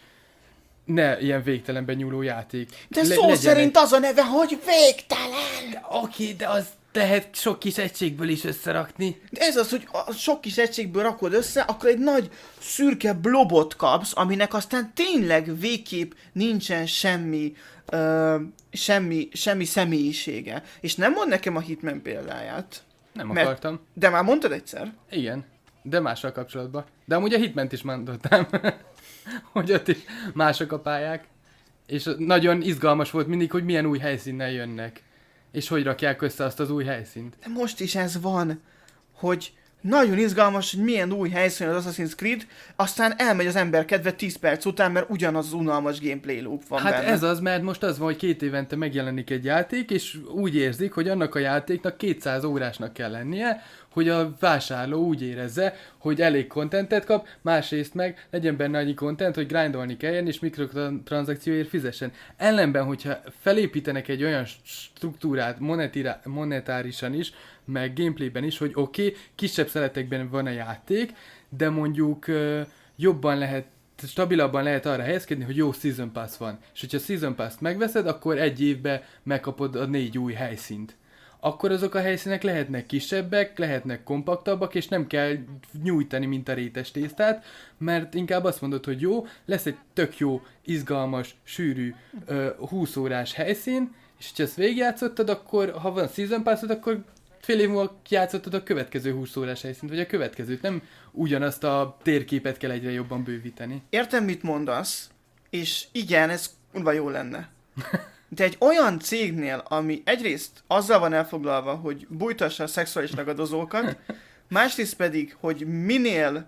ne ilyen végtelenben nyúló játék. De Le- szó szerint egy... az a neve, hogy végtelen! De, oké, de az lehet sok kis egységből is összerakni. De ez az, hogy a sok kis egységből rakod össze, akkor egy nagy szürke blobot kapsz, aminek aztán tényleg végképp nincsen semmi, ö, semmi, semmi személyisége. És nem mond nekem a Hitman példáját. Nem mert, akartam. De már mondtad egyszer? Igen, de mással kapcsolatban. De amúgy a Hitmant is mondottam, hogy ott is mások a pályák. És nagyon izgalmas volt mindig, hogy milyen új helyszínnel jönnek. És hogy rakják össze azt az új helyszínt. De most is ez van, hogy nagyon izgalmas, hogy milyen új helyszín az Assassin's Creed, aztán elmegy az ember kedve tíz perc után, mert ugyanaz az unalmas gameplay loop van hát benne. Ez az, mert most az van, hogy két évente megjelenik egy játék, és úgy érzik, hogy annak a játéknak kétszáz órásnak kell lennie, hogy a vásárló úgy érezze, hogy elég contentet kap, másrészt meg legyen benne annyi content, hogy grindolni kelljen, és mikrotranszakcióért fizessen. Ellenben, hogyha felépítenek egy olyan struktúrát monetira- monetárisan is, meg gameplayben is, hogy oké, okay, kisebb szeletekben van a játék, de mondjuk uh, jobban lehet, stabilabban lehet arra helyezkedni, hogy jó Season Pass van. És hogyha Season Pass-t megveszed, akkor egy évben megkapod a négy új helyszínt. Akkor azok a helyszínek lehetnek kisebbek, lehetnek kompaktabbak, és nem kell nyújtani, mint a rétes tésztát, mert inkább azt mondod, hogy jó, lesz egy tök jó, izgalmas, sűrű, uh, húsz órás helyszín, és ha ezt végigjátszottad, akkor ha van Season Pass-od, akkor fél év múlva játszottad a következő húsz órás helyszínt, vagy a következőt. Nem ugyanazt a térképet kell egyre jobban bővíteni. Értem, mit mondasz, és igen, ez kurva jó lenne. De egy olyan cégnél, ami egyrészt azzal van elfoglalva, hogy bújtassa a szexuális ragadozókat, másrészt pedig, hogy minél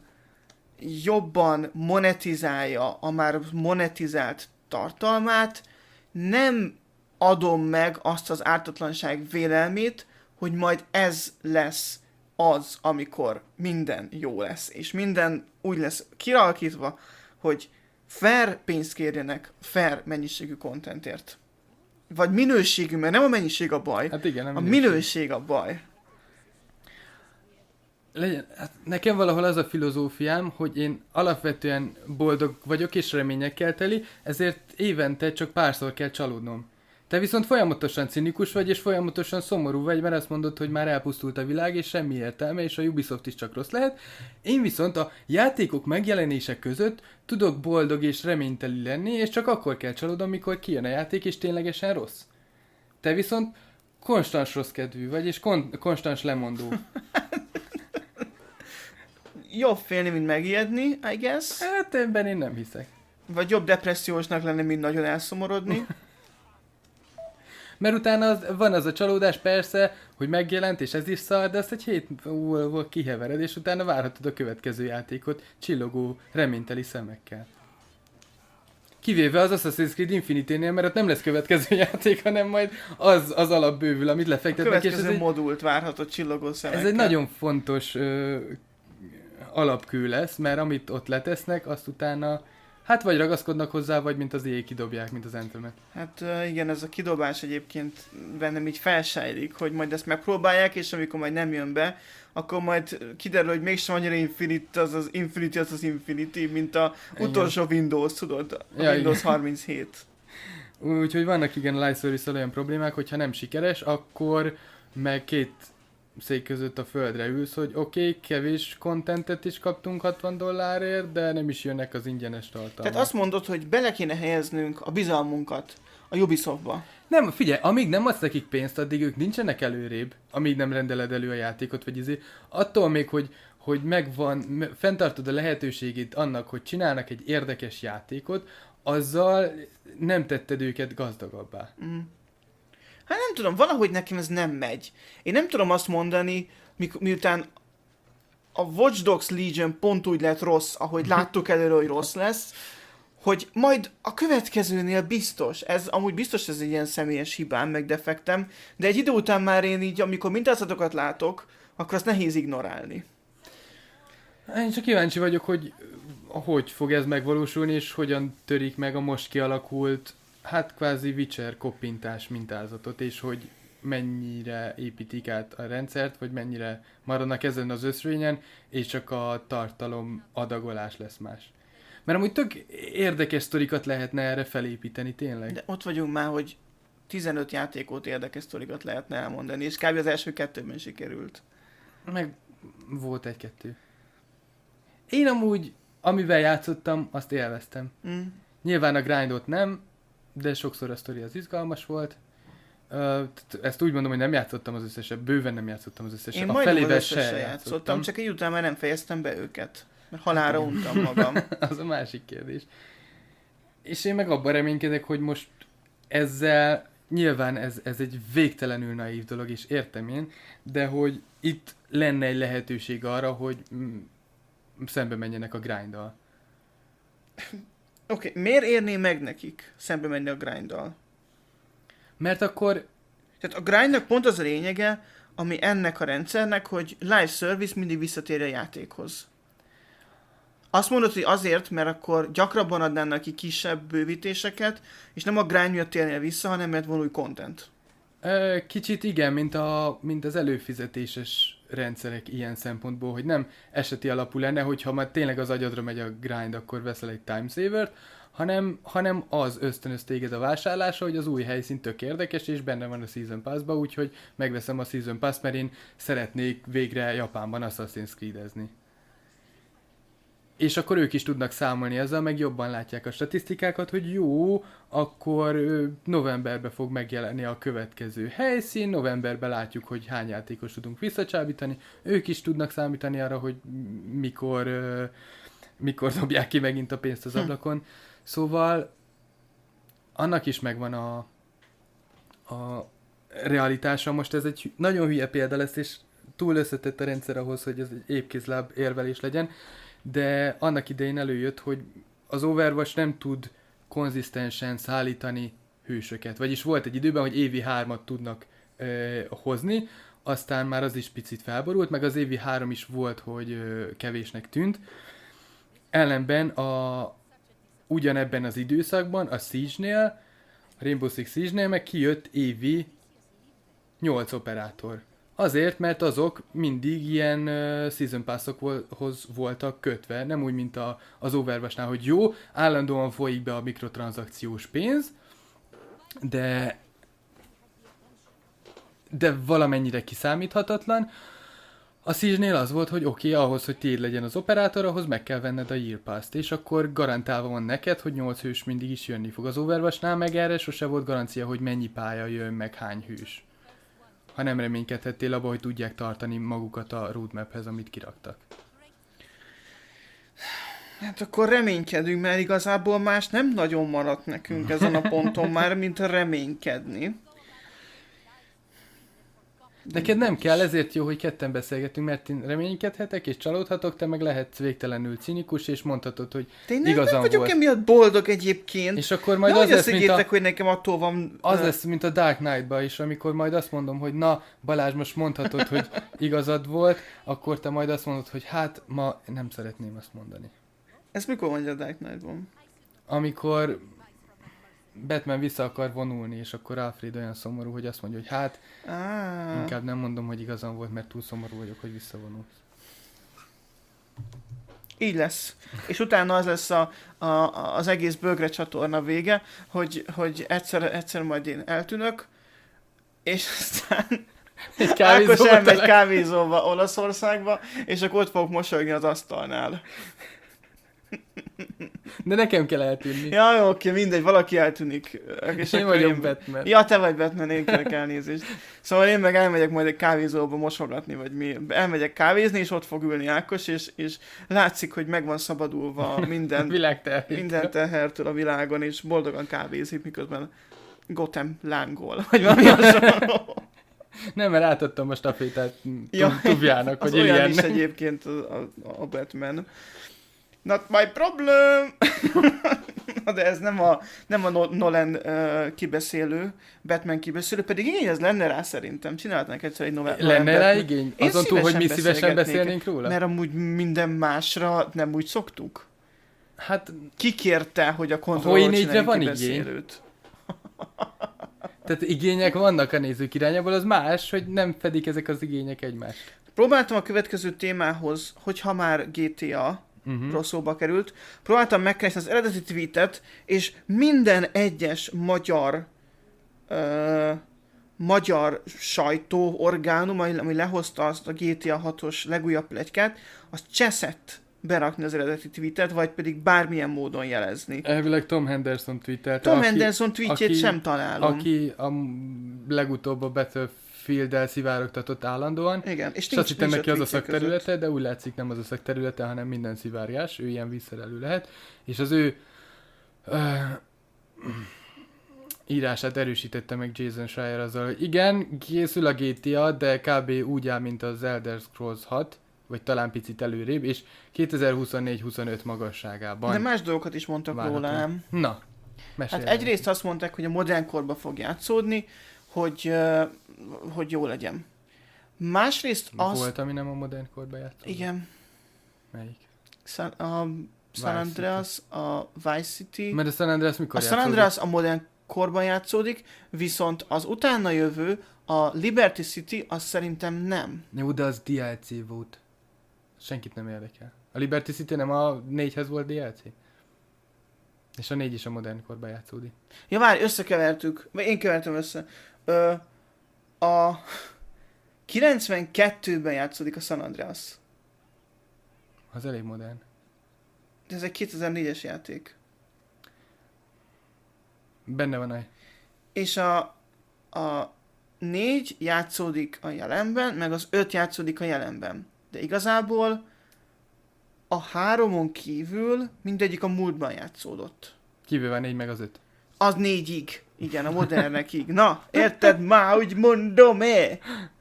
jobban monetizálja a már monetizált tartalmát, nem adom meg azt az ártatlanság vélelmét, hogy majd ez lesz az, amikor minden jó lesz, és minden úgy lesz kiralkítva, hogy fair pénzt kérjenek fair mennyiségű contentért. vagy minőségű, mert nem a mennyiség a baj, Hát igen, a minőség. minőség a baj. Legyen, hát nekem valahol az a filozófiám, hogy én alapvetően boldog vagyok és reményekkel teli, ezért évente csak párszor kell csalódnom. Te viszont folyamatosan cinikus vagy, és folyamatosan szomorú vagy, mert azt mondod, hogy már elpusztult a világ, és semmi értelme, és a Ubisoft is csak rossz lehet. Én viszont a játékok megjelenése között tudok boldog és reményteli lenni, és csak akkor kell csalódnom, amikor kijön a játék, és ténylegesen rossz. Te viszont konstans rossz kedvű vagy, és kon- konstans lemondó. Jobb félni, mint megijedni, I guess. Hát ebben én nem hiszek. Vagy jobb depressziósnak lenni, mint nagyon elszomorodni. Mert utána az, van az a csalódás persze, hogy megjelent, és ez is szar, de azt egy hét múlva kihevered, és utána várhatod a következő játékot csillogó, reményteli szemekkel. Kivéve az Assassin's Creed Infinity-nél, mert ott nem lesz következő játék, hanem majd az az alap bővül, amit A lefektetnek. következő és ez modult várhatod csillogó szemekkel. Ez egy nagyon fontos ö, alapkő lesz, mert amit ott letesznek, azt utána hát vagy ragaszkodnak hozzá, vagy mint az éjjel kidobják, mint az Anthemet. Hát uh, igen, ez a kidobás egyébként bennem így felsejlik, hogy majd ezt megpróbálják, és amikor majd nem jön be, akkor majd kiderül, hogy mégsem annyira Infinity, az az Infinity, az az Infinity, mint a utolsó Windows, tudod? A ja, Windows igen. harminchét. Úgyhogy vannak igen a live service olyan problémák, hogyha nem sikeres, akkor meg két szék között a földre ülsz, hogy oké, okay, kevés contentet is kaptunk hatvan dollárért, de nem is jönnek az ingyenes tartalmak. Tehát azt mondod, hogy bele kéne helyeznünk a bizalmunkat a Ubisoftba. Nem, figyelj, amíg nem adsz nekik pénzt, addig ők nincsenek előrébb, amíg nem rendeled elő a játékot, vagy izé. Attól még, hogy, hogy megvan, fenntartod a lehetőségét annak, hogy csinálnak egy érdekes játékot, azzal nem tetted őket gazdagabbá. Mm. Hát nem tudom, valahogy nekem ez nem megy. Én nem tudom azt mondani, mi, miután a Watch Dogs Legion pont úgy lett rossz, ahogy láttuk előre, hogy rossz lesz, hogy majd a következőnél biztos, ez amúgy biztos ez egy ilyen személyes hibám, meg defektem, de egy idő után már én így, amikor mintázatokat látok, akkor azt nehéz ignorálni. Én csak kíváncsi vagyok, hogy hogy fog ez megvalósulni, és hogyan törik meg a most kialakult, hát kvázi Witcher koppintás mintázatot, és hogy mennyire építik át a rendszert, vagy mennyire maradnak ezen az ösvényen, és csak a tartalom adagolás lesz más. Mert amúgy tök érdekes sztorikat lehetne erre felépíteni, tényleg. De ott vagyunk már, hogy tizenöt játékot érdekes sztorikat lehetne elmondani, és kb. Az első kettőben sikerült. Meg volt egy-kettő. Én amúgy, amivel játszottam, azt élveztem. Mm. Nyilván a grindot nem, de sokszor a sztori az izgalmas volt. Uh, ezt úgy mondom, hogy nem játszottam az összeset, bőven nem játszottam az összeset. Én a majdnem az felével összessel se játszottam, játszottam, csak egy után már nem fejeztem be őket. Mert halálra untam magam. az a másik kérdés. És én meg abban reménykedek, hogy most ezzel, nyilván ez, ez egy végtelenül naív dolog, és értem én, de hogy itt lenne egy lehetőség arra, hogy mm, szembe menjenek a grinddal. Oké, okay, miért érné meg nekik szembe menni a grinddal? Mert akkor... Tehát a grindnak pont az a lényege, ami ennek a rendszernek, hogy live service mindig visszatér a játékhoz. Azt mondod, hogy azért, mert akkor gyakrabban adnának ki kisebb bővítéseket, és nem a grind miatt térnél vissza, hanem mert van új content. Kicsit igen, mint, a, mint az előfizetéses rendszerek ilyen szempontból, hogy nem eseti alapú lenne, hogyha már tényleg az agyadra megy a grind, akkor veszel egy timesavert, hanem, hanem az ösztönöz téged a vásárlásra, hogy az új helyszín tök érdekes, és benne van a Season Pass-ba, úgyhogy megveszem a Season Pass, mert én szeretnék végre Japánban Assassin's Creed-ezni. És akkor ők is tudnak számolni ezzel, meg jobban látják a statisztikákat, hogy jó, akkor novemberben fog megjelenni a következő helyszín, novemberben látjuk, hogy hány játékos tudunk visszacsábítani, ők is tudnak számítani arra, hogy mikor, mikor dobják ki megint a pénzt az ablakon. Hm. Szóval annak is megvan a, a realitása. Most ez egy nagyon hülye példa lesz, és túl összetett a rendszer ahhoz, hogy ez egy épkézláb érvelés legyen, de annak idején előjött, hogy az Overwatch nem tud konzisztensen szállítani hősöket. Vagyis volt egy időben, hogy évi hármat tudnak ö, hozni, aztán már az is picit felborult, meg az évi három is volt, hogy ö, kevésnek tűnt. Ellenben a, ugyanebben az időszakban, a Siege-nél Rainbow Six Siege-nél meg kijött évi nyolc operátor. Azért, mert azok mindig ilyen uh, Season Pass-okhoz voltak kötve, nem úgy, mint a, az Overwatch-nál, hogy jó, állandóan folyik be a mikrotranszakciós pénz, de de valamennyire kiszámíthatatlan. A Siege-nél az volt, hogy oké, okay, ahhoz, hogy tiéd legyen az operátor, ahhoz meg kell venned a Year Pass-t, és akkor garantálva van neked, hogy nyolc hős mindig is jönni fog. Az Overwatch-nál meg erre sose volt garancia, hogy mennyi pálya jön, meg hány hős. Ha nem reménykedhettél abba, hogy tudják tartani magukat a roadmaphez, amit kiraktak. Hát akkor reménykedünk, mert igazából más nem nagyon maradt nekünk ezen a ponton már, mint reménykedni. Neked nem kell, ezért jó, hogy ketten beszélgetünk, mert én reménykedhetek és csalódhatok, te meg lehetsz végtelenül cinikus, és mondhatod, hogy de én nem, igazam nem vagyok volt. emiatt boldog egyébként. És akkor majd de az lesz, mint mint a... hogy nekem attól van... Az uh... lesz, mint a Dark Knight-ba is, amikor majd azt mondom, hogy na, Balázs, most mondhatod, hogy igazad volt, akkor te majd azt mondod, hogy hát, ma nem szeretném azt mondani. Ez mikor mondja a Dark Knight-ban? Amikor Batman vissza akar vonulni, és akkor Alfred olyan szomorú, hogy azt mondja, hogy hát, ah. inkább nem mondom, hogy igazam volt, mert túl szomorú vagyok, hogy visszavonulsz. Így lesz. És utána az lesz a, a, az egész bögre csatorna vége, hogy, hogy egyszer, egyszer majd én eltűnök, és aztán Ákos elmegy kávézóba Olaszországba, és akkor ott fogok mosolyogni az asztalnál. De nekem kell eltűnni. Ja, jó, oké, mindegy, valaki eltűnik. És én vagyok én... Batman. Ja, te vagy Batman, én kérek elnézést. Szóval én meg elmegyek majd egy kávézóba mosogatni, vagy mi. Elmegyek kávézni, és ott fog ülni Ákos, és, és látszik, hogy meg van szabadulva minden, minden tehertől a világon, és boldogan kávézik, miközben Gotham lángol, vagy valami hasonló. Nem, mert átadtam a stafétát ja, Tubjának, hogy olyan ilyen. is egyébként a, a, a Batman. Not my problem! Na de ez nem a, nem a Nolan uh, kibeszélő, Batman kibeszélő, pedig igény ez lenne rá szerintem. Csinálhatnánk egyszer egy Nolan. Lenne rá igény? Azon túl, hogy mi szívesen beszélnénk róla? Mert amúgy minden másra nem úgy szoktuk. Hát... Ki kérte, hogy a kontrollról csináljuk van kibeszélőt? Tehát igények vannak a nézők irányából, az más, hogy nem fedik ezek az igények egymást. Próbáltam a következő témához, hogyha már gé té á uh-huh. rosszóba került, próbáltam megkeresni az eredeti tweetet, és minden egyes magyar uh, magyar sajtóorgánum, ami lehozta azt a gé té á hatos legújabb pletykát, az cseszett berakni az eredeti tweetet, vagy pedig bármilyen módon jelezni. Elvileg Tom Henderson tweetelt. Tom aki, Henderson tweetjét aki, sem találom. Aki a legutóbb a Battlefield-el szivárogtatott állandóan. Igen, és, és azt hittem neki az a szakterülete, között. De úgy látszik nem az a szakterülete, hanem minden szivárgás, ő ilyen vízszerelő lehet. És az ő uh, írását erősítette meg Jason Schreier azzal, hogy igen, készül a gé té á, de kb. Úgy áll, mint az Elder Scrolls hat, vagy talán picit előrébb, és kétezer-huszonnégy huszonöt magasságában. De más dolgokat is mondtak róla, nem? Na, mesélj. Hát egyrészt azt mondták, hogy a modern korba fog játszódni, hogy, uh, hogy jó legyen. Másrészt az... Volt, ami nem a modern korba játszódott? Igen. Melyik? San, a San Andreas, a Vice City... Mert a San Andreas mikor A San Andreas a modern korban játszódik, viszont az utána jövő, a Liberty City, az szerintem nem. Jó, de az dé el cé volt. Senkit nem érdekel. A Liberty City nem a négyhez volt dé el cé? És a négy is a modern korban játszódik. Ja, várj, összekevertük. Vagy én kevertem össze. Ö, a kilencvenkettőben játszódik a San Andreas. Az elég modern. De ez egy kétezer-négyes játék. Benne van a... És a, a négy játszódik a jelenben, meg az öt játszódik a jelenben. De igazából a háromon kívül mindegyik a múltban játszódott. Kívül van négy meg az öt. Az négyig. Igen, a modernekig. Na, érted már, úgy mondom-e?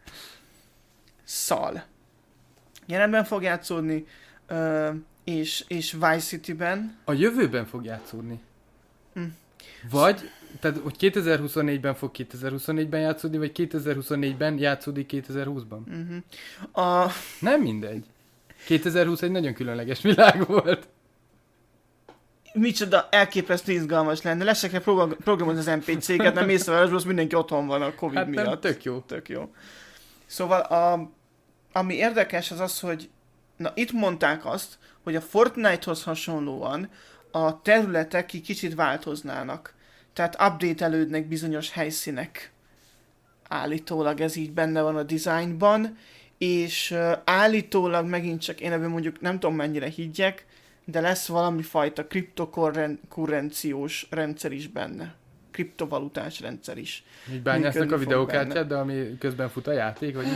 Szal. Jelenben fog játszódni, és, és Vice City-ben. A jövőben fog játszódni. Hm. Vagy, tehát, hogy kétezer-huszonnégyben fog kétezer-huszonnégyben játszódni, vagy kétezer-huszonnégyben játszódik kétezer-húszban. Uh-huh. A... Nem mindegy. kétezer-húsz egy nagyon különleges világ volt. micsoda elképesztő izgalmas lenne. Leszek rá program- programozni az en pé cé-ket, nem észrevárosban, mindenki otthon van a Covid Hát nem, miatt. tök jó. Tök jó. Szóval a, ami érdekes az az, hogy na itt mondták azt, hogy a Fortnite-hoz hasonlóan a területek ki kicsit változnának. Tehát update-elődnek bizonyos helyszínek. Állítólag ez így benne van a designban, és uh, állítólag megint csak én ebben mondjuk nem tudom mennyire higgyek, de lesz valami fajta kriptokurrenciós rendszer is benne. Kriptovalutás rendszer is. Így bányásznak Működni a fog videókártyát, de ami közben fut a játék, vagy mi?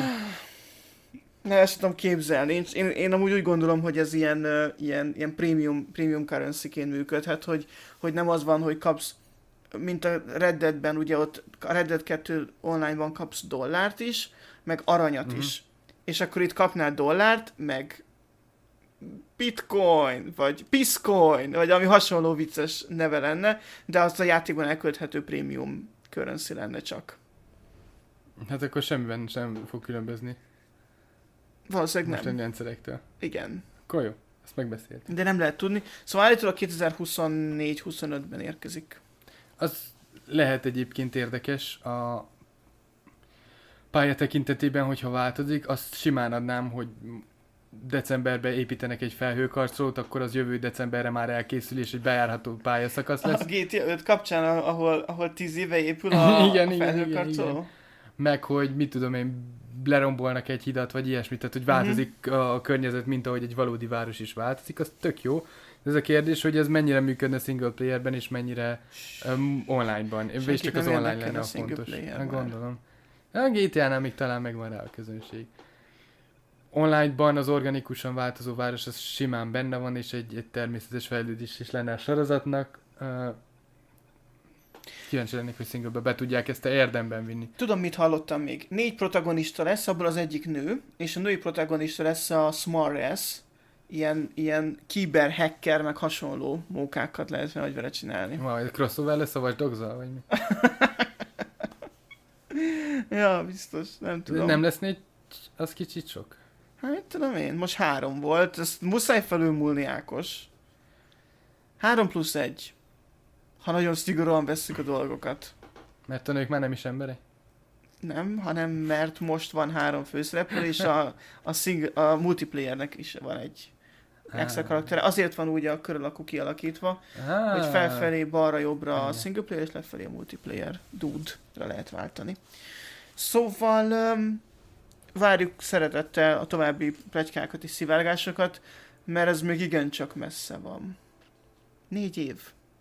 Ne, ezt tudom képzelni. Én, én, én amúgy úgy gondolom, hogy ez ilyen, uh, ilyen, ilyen premium, premium currency-ként működhet, hogy, hogy nem az van, hogy kapsz, mint a Red Deadben, ugye ott a Red Dead kettő online-ban kapsz dollárt is, meg aranyat uh-huh. is. És akkor itt kapnál dollárt, meg bitcoin, vagy piscoin, vagy ami hasonló vicces neve lenne, de az a játékban elkölthető premium currency lenne csak. Hát akkor semmiben sem fog különbözni. Valószínűleg Mostani nem. rendszerektől. Igen. Akkor jó, ezt megbeszéltük. De nem lehet tudni. Szóval állítólag kétezer-huszonnégy huszonötben érkezik. Az lehet egyébként érdekes a pálya tekintetében, hogyha változik, azt simán adnám, hogy decemberben építenek egy felhőkarcolót, akkor az jövő decemberre már elkészül, és egy bejárható pályaszakasz lesz. A gé té á öt kapcsán, ahol, ahol tíz éve épül a, igen, a igen, felhőkarcoló. igen, igen. Meg, hogy mit tudom én, lerombolnak egy hidat, vagy ilyesmit, tehát hogy változik uh-huh. a környezet, mint ahogy egy valódi város is változik, az tök jó. Ez a kérdés, hogy ez mennyire működne single playerben, és mennyire um, online-ban. Senkit És csak az nem online érdekel lenne a a single fontos. player Hát már. gondolom. A gé té á-nál még talán megvan rá a közönség. Online-ban az organikusan változó város az simán benne van, és egy, egy természetes fejlődés is lenne a sorozatnak. Uh, Kíváncsi lennék, hogy singlebe be tudják ezt a érdemben vinni. Tudom, mit hallottam még. Négy protagonista lesz, abból az egyik nő, és a női protagonista lesz a Smartass. Ilyen, ilyen kiber hacker, meg hasonló mókákat lehet hogy vele csinálni. Wow, ez crossover lesz a Watch Dogs-zal, vagy mi? Ja, biztos, nem tudom. Nem lesz négy, az kicsit sok. Hát tudom én, most három volt, ezt muszáj felülmúlni, Ákos. Három plusz egy. Ha nagyon szigorúan vesszük a dolgokat. Mert a nők már nem is emberek? Nem, hanem mert most van három főszereplő, és a, a, sing- a multiplayernek is van egy extra karaktere. Azért van úgy a körülakú kialakítva, Ah. hogy felfelé, balra-jobbra a Igen. single player, és lefelé a multiplayer dude-ra lehet váltani. Szóval um, várjuk szeretettel a további pletykákat és szivárgásokat, mert ez még igencsak messze van. Négy év.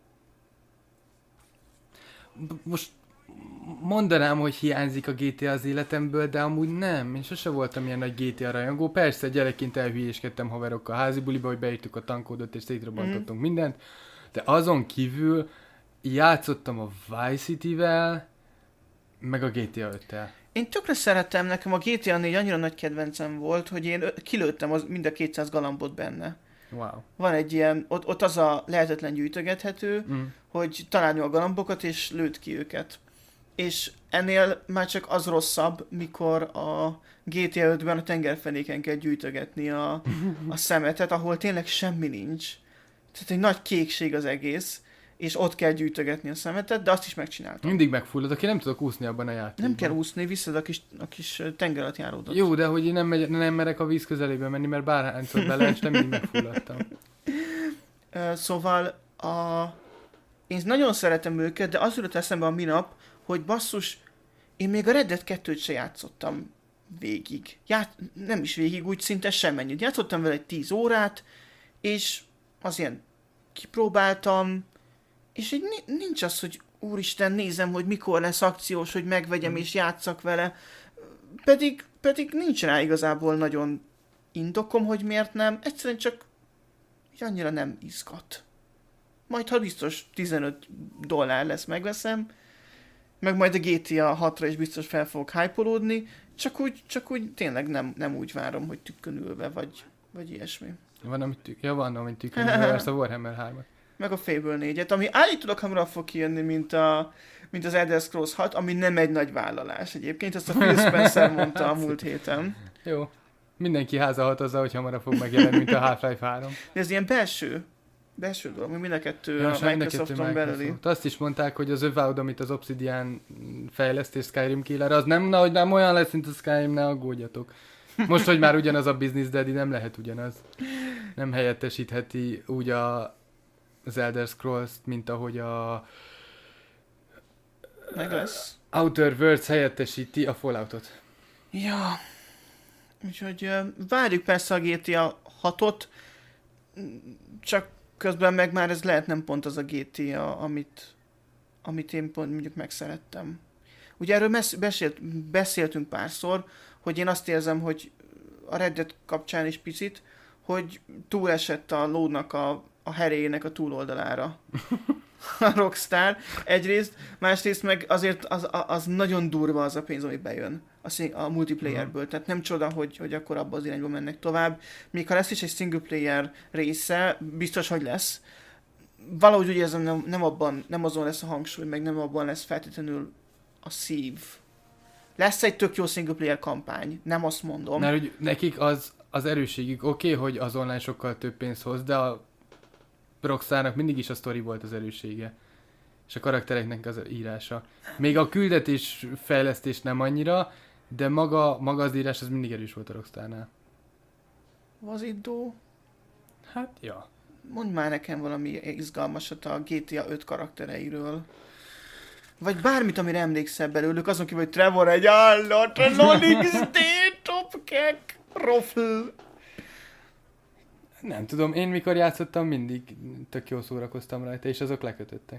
Most mondanám, hogy hiányzik a gé té á az életemből, de amúgy nem. Én sose voltam ilyen nagy gé té á rajongó. Persze gyerekként elhülyéskedtem haverokkal a házi buliba, hogy beírtuk a tankódot és szétrobbantottunk mm. mindent. De azon kívül játszottam a Vice City-vel, meg a gé té á öttel. Én tökre szeretem, nekem a gé té á négy annyira nagy kedvencem volt, hogy én ö- kilőttem az, mind a kétszáz galambot benne. Wow. Van egy ilyen, ott, ott az a lehetetlen gyűjtögethető, Mm. hogy találni a galambokat, és lőtt ki őket. És ennél már csak az rosszabb, mikor a gé té á ötben a tengerfenéken kell gyűjtögetni a, a szemetet, ahol tényleg semmi nincs. Tehát egy nagy kékség az egész, és ott kell gyűjtögetni a szemetet, de azt is megcsináltam. Mindig megfulladok, én nem tudok úszni abban a játékban. Nem kell úszni, visszad a kis, a kis tenger alatt járódat. Jó, de hogy én nem, megy, nem merek a víz közelébe menni, mert bárhányszor beleestem, mindig megfulladtam. Uh, szóval a... én nagyon szeretem őket, de az jutott eszembe a minap, hogy basszus, én még a Red Dead kettőt se játszottam végig. Ját... Nem is végig, úgy szinte semmennyit. Játszottam vele egy tíz órát, és az ilyen kipróbáltam, és így ni- nincs az, hogy úristen, nézem, hogy mikor lesz akciós, hogy megvegyem mm. és játszak vele. Pedig, pedig nincs rá igazából nagyon indokom, hogy miért nem. Egyszerűen csak így annyira nem izgat. Majd ha biztos tizenöt dollár lesz, megveszem, meg majd a gé té á hatra is biztos fel fogok hype-olódni, csak úgy, csak úgy tényleg nem, nem úgy várom, hogy tükkön ülve, vagy, vagy ilyesmi. Van, amit tük... Ja, van, amit tükön, ezt a Warhammer hármat. Meg a Fable négyet, ami állítólag hamarabb fog kijönni, mint, a, mint az Elder Scrolls hat, ami nem egy nagy vállalás egyébként, azt a Phil Spencer mondta a múlt héten. Jó. Mindenki háza hat azzal, hogy hamarabb fog megjelenni, mint a Half-Life három. De ez ilyen belső Belső dolog, mind a kettő Ja, a sajnos Microsofton belüli. Microsoft. Azt is mondták, hogy az Avowed, amit az Obsidian fejlesztés Skyrim killer, az nem, na, hogy nem olyan lesz, mint a Skyrim, ne aggódjatok. Most, hogy már ugyanaz a Business Daddy, nem lehet ugyanaz. Nem helyettesítheti úgy a, az Elder Scrolls-t, mint ahogy a Meg lesz. Outer Worlds helyettesíti a Falloutot. Ja. Úgyhogy uh, várjuk persze a gé té á hatot, csak közben meg már ez lehet nem pont az a gé té á, amit, amit én pont mondjuk megszerettem. Ugye erről mesz- beszélt, beszéltünk párszor, hogy én azt érzem, hogy a Red Dead kapcsán is picit, hogy túlesett a lónak a, a heréjének a túloldalára a Rockstar egyrészt, másrészt meg azért az, az nagyon durva az a pénz, ami bejön a, szing- a multiplayerből, tehát nem csoda, hogy, hogy akkor abba az irányba mennek tovább. Még ha lesz is egy single player része, biztos, hogy lesz. Valahogy úgy érzem, nem, nem, abban, nem azon lesz a hangsúly, meg nem abban lesz feltétlenül a szív. Lesz egy tök jó single player kampány, nem azt mondom. Mert hogy nekik az, az erősségük oké, okay, hogy az online sokkal több pénzt hoz, de a Rockstarnak mindig is a sztori volt az erőssége. És a karaktereknek az írása. Még a küldetés fejlesztés nem annyira, de maga, maga az írás az mindig erős volt a Rockstarnál. Vazidó? Hát, ja. Mondj már nekem valami izgalmasat a gé té á öt karaktereiről. Vagy bármit, amire emlékszel belőlük, azon kívül, hogy Trevor egy állat, a Lonix D, Topkek, Rofl. Nem tudom, én mikor játszottam, mindig tök jól szórakoztam rajta, és azok lekötöttek.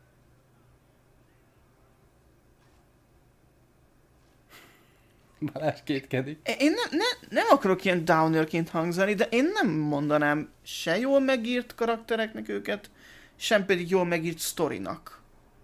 Balázs kétkedik. Én ne, ne, nem akarok ilyen downerként hangzani, de én nem mondanám se jól megírt karaktereknek őket, sem pedig jól megírt sztorinak.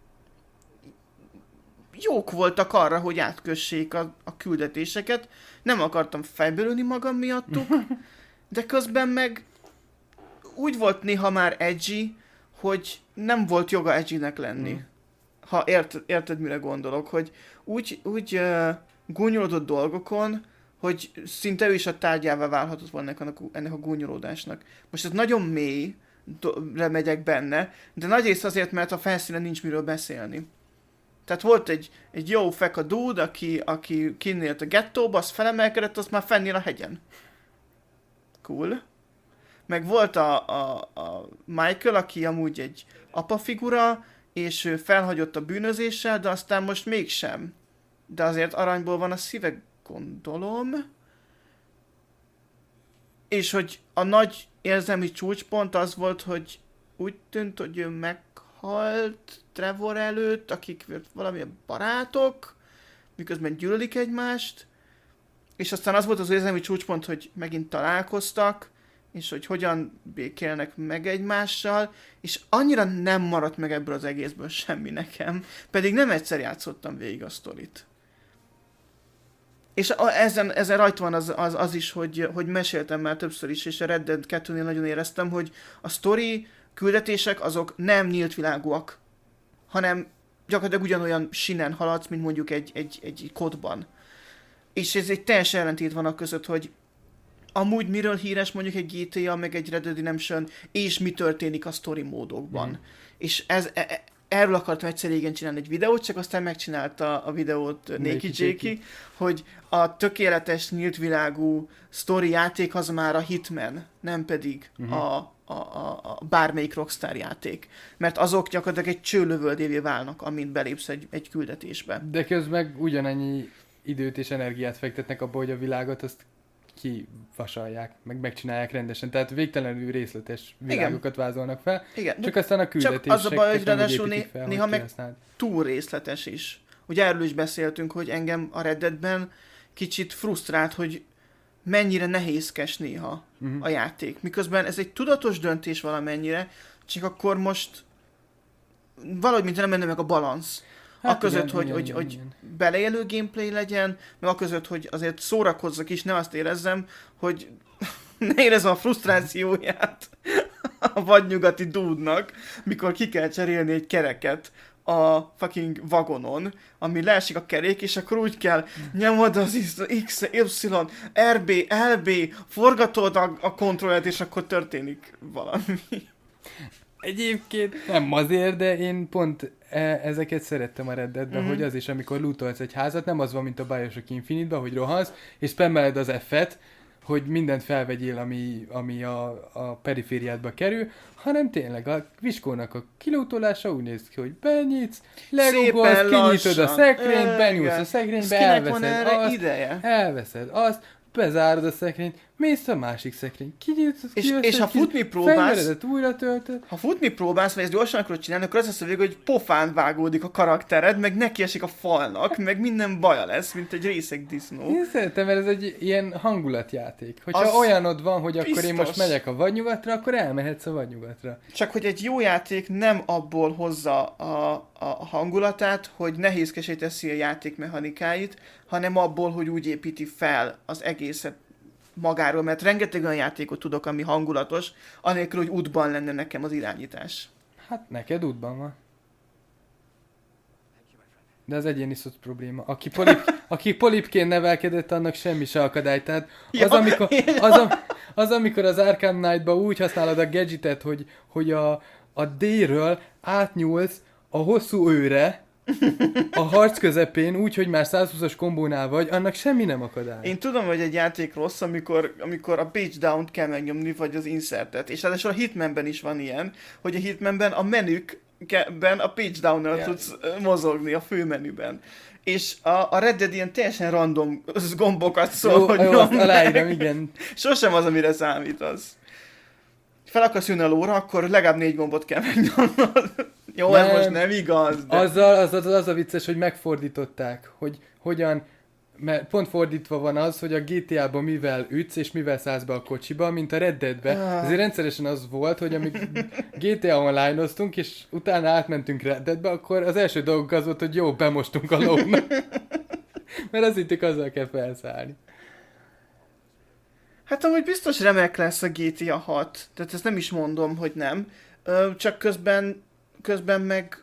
Jók voltak arra, hogy átkössék a, a küldetéseket. Nem akartam fejbelülni magam miattuk, de közben meg úgy volt néha már edgy, hogy nem volt joga edgynek lenni. Mm. Ha ért, érted, mire gondolok, hogy úgy, úgy uh, gúnyolódott dolgokon, hogy szinte ő is a tárgyává válhatott volna ennek a, ennek a gúnyolódásnak. Most ez nagyon mély, megyek benne, de nagyrészt azért, mert a felszínen nincs miről beszélni. Tehát volt egy, egy jó feka dude, aki, aki kinnélt a gettóba, az felemelkedett, az már fennél a hegyen. Cool. Meg volt a, a, a Michael, aki amúgy egy apa figura, és ő felhagyott a bűnözéssel, de aztán most mégsem. De azért aranyból van a szíve, gondolom. És hogy a nagy érzelmi csúcspont az volt, hogy úgy tűnt, hogy ő meghalt Trevor előtt, akik valamilyen barátok, miközben gyűlölik egymást, és aztán az volt az érzelmi csúcspont, hogy megint találkoztak, és hogy hogyan békélnek meg egymással, és annyira nem maradt meg ebből az egészből semmi nekem, pedig nem egyszer játszottam végig a sztorit. És a, ezen, ezen rajta van az, az, az is, hogy, hogy meséltem már többször is, és a Red Dead kettőnél nagyon éreztem, hogy a sztori küldetések azok nem nyílt világúak, hanem gyakorlatilag ugyanolyan sinen haladsz, mint mondjuk egy, egy, egy kodban. És ez egy teljes ellentét van a között, hogy amúgy miről híres mondjuk egy gé té á, meg egy Red Dead Redemption, és mi történik a sztori módokban. Mm. És ez, e, erről akartam egyszer régen csinálni egy videót, csak aztán megcsinálta a videót Naked Jakey, hogy a tökéletes nyílt világú sztori játék az már a Hitman, nem pedig mm-hmm. a, a, a, a bármelyik Rockstar játék. Mert azok gyakorlatilag egy csőlövöldévé válnak, amint belépsz egy, egy küldetésbe. De közben ugyanennyi időt és energiát fektetnek abba, hogy a világot azt kivasalják, meg megcsinálják rendesen. Tehát végtelenül részletes világokat Igen. vázolnak fel. Igen. Csak aztán a küldetések... Csak az a baj, hogy ráadásul né- fel, néha meg kihasználd. Túl részletes is. Ugye erről is beszéltünk, hogy engem a Red Deadben kicsit frusztrált, hogy mennyire nehézkes néha uh-huh. a játék. Miközben ez egy tudatos döntés valamennyire, csak akkor most valahogy mint nem menne meg a balansz. Hát aközött, igen, hogy, igen, hogy, igen, hogy igen. beleélő gameplay legyen, meg aközött, hogy azért szórakozzak is, ne azt érezzem, hogy ne érezzem a frusztrációját a vadnyugati dúdnak, mikor ki kell cserélni egy kereket a fucking vagonon, ami leesik a kerék, és akkor úgy kell nyomod az X, Y, R B, L B, forgatod a, a kontrollet, és akkor történik valami. Egyébként nem azért, de én pont e- ezeket szerettem a Red Deadben, Mhm. hogy az is, amikor lootolsz egy házat, nem az van, mint a Bioshock Infinite-ben, hogy rohansz, és spammeled az F-et, hogy mindent felvegyél, ami, ami a, a perifériádba kerül, hanem tényleg a viskónak a kilótolása úgy néz ki, hogy benyitsz, lerugolsz, Szépen kinyitod a lassan. szekrényt, benyúlsz Igen. a szekrénybe, Ez kinek van elveszed erre azt, ideje? elveszed azt, bezárod a szekrényt, mész a másik szekrény, kinyitsz, És- kijössz, és ha egy kis futni próbálsz- fegyveredet újra töltöd, Ha futni próbálsz, vagy ezt gyorsan akarod csinálni, akkor az lesz a végül, hogy pofán vágódik a karaktered, meg nekiesik a falnak, meg minden baja lesz, mint egy részeg disznó. én szeretem, mert ez egy ilyen hangulatjáték. Hogyha Az olyanod van, hogy akkor én most biztos. megyek a vadnyugatra, akkor elmehetsz a vadnyugatra. Csak hogy egy jó játék nem abból hozza a, a hangulatát, hogy nehézkesé teszi a játék mechanikáit, hanem abból, hogy úgy építi fel az egészet magáról, mert rengeteg olyan játékot tudok, ami hangulatos, anélkül, hogy útban lenne nekem az irányítás. Hát neked útban van. De az egyéni szott probléma. Aki, polip, aki polipként nevelkedett, annak semmi se akadály. Tehát az, Ja, amikor, ja. az, a, az, amikor az Arkham Knight-ba úgy használod a gadgetet, hogy, hogy a, a D-ről átnyúlsz a hosszú őre, a harc közepén, úgy, hogy már százhúszas kombónál vagy, annak semmi nem akadály. Én tudom, hogy egy játék rossz, amikor, amikor a page down-t kell megnyomni, vagy az insertet. És ráadásul a Hitmanben is van ilyen, hogy a Hitmanben a menükben a page down-nal Yeah. tudsz ö, mozogni a főmenüben. És a, a Red Dead ilyen teljesen random gombokat szól, Jó, hogy jó, azt nyomd. aláírom, igen. Sosem az, amire számítasz. Fel akarsz jönni a lóra, akkor legalább négy gombot kell megnyomnod. Jó, ez Nem. most nem igaz, de... Azzal az, az, az a vicces, hogy megfordították, hogy hogyan, mert pont fordítva van az, hogy a gé té á-ban mivel ütsz és mivel szállsz be a kocsiba, mint a Red Dead-be. Ah. Ezért rendszeresen az volt, hogy amíg gé té á online-oztunk, és utána átmentünk Red Deadbe, akkor az első dolgunk az volt, hogy jó, bemostunk a lónak. Mert azt hittük, azzal kell felszállni. Hát amúgy biztos remek lesz a gé té á hat, tehát ezt nem is mondom, hogy nem. Ö, csak közben, közben meg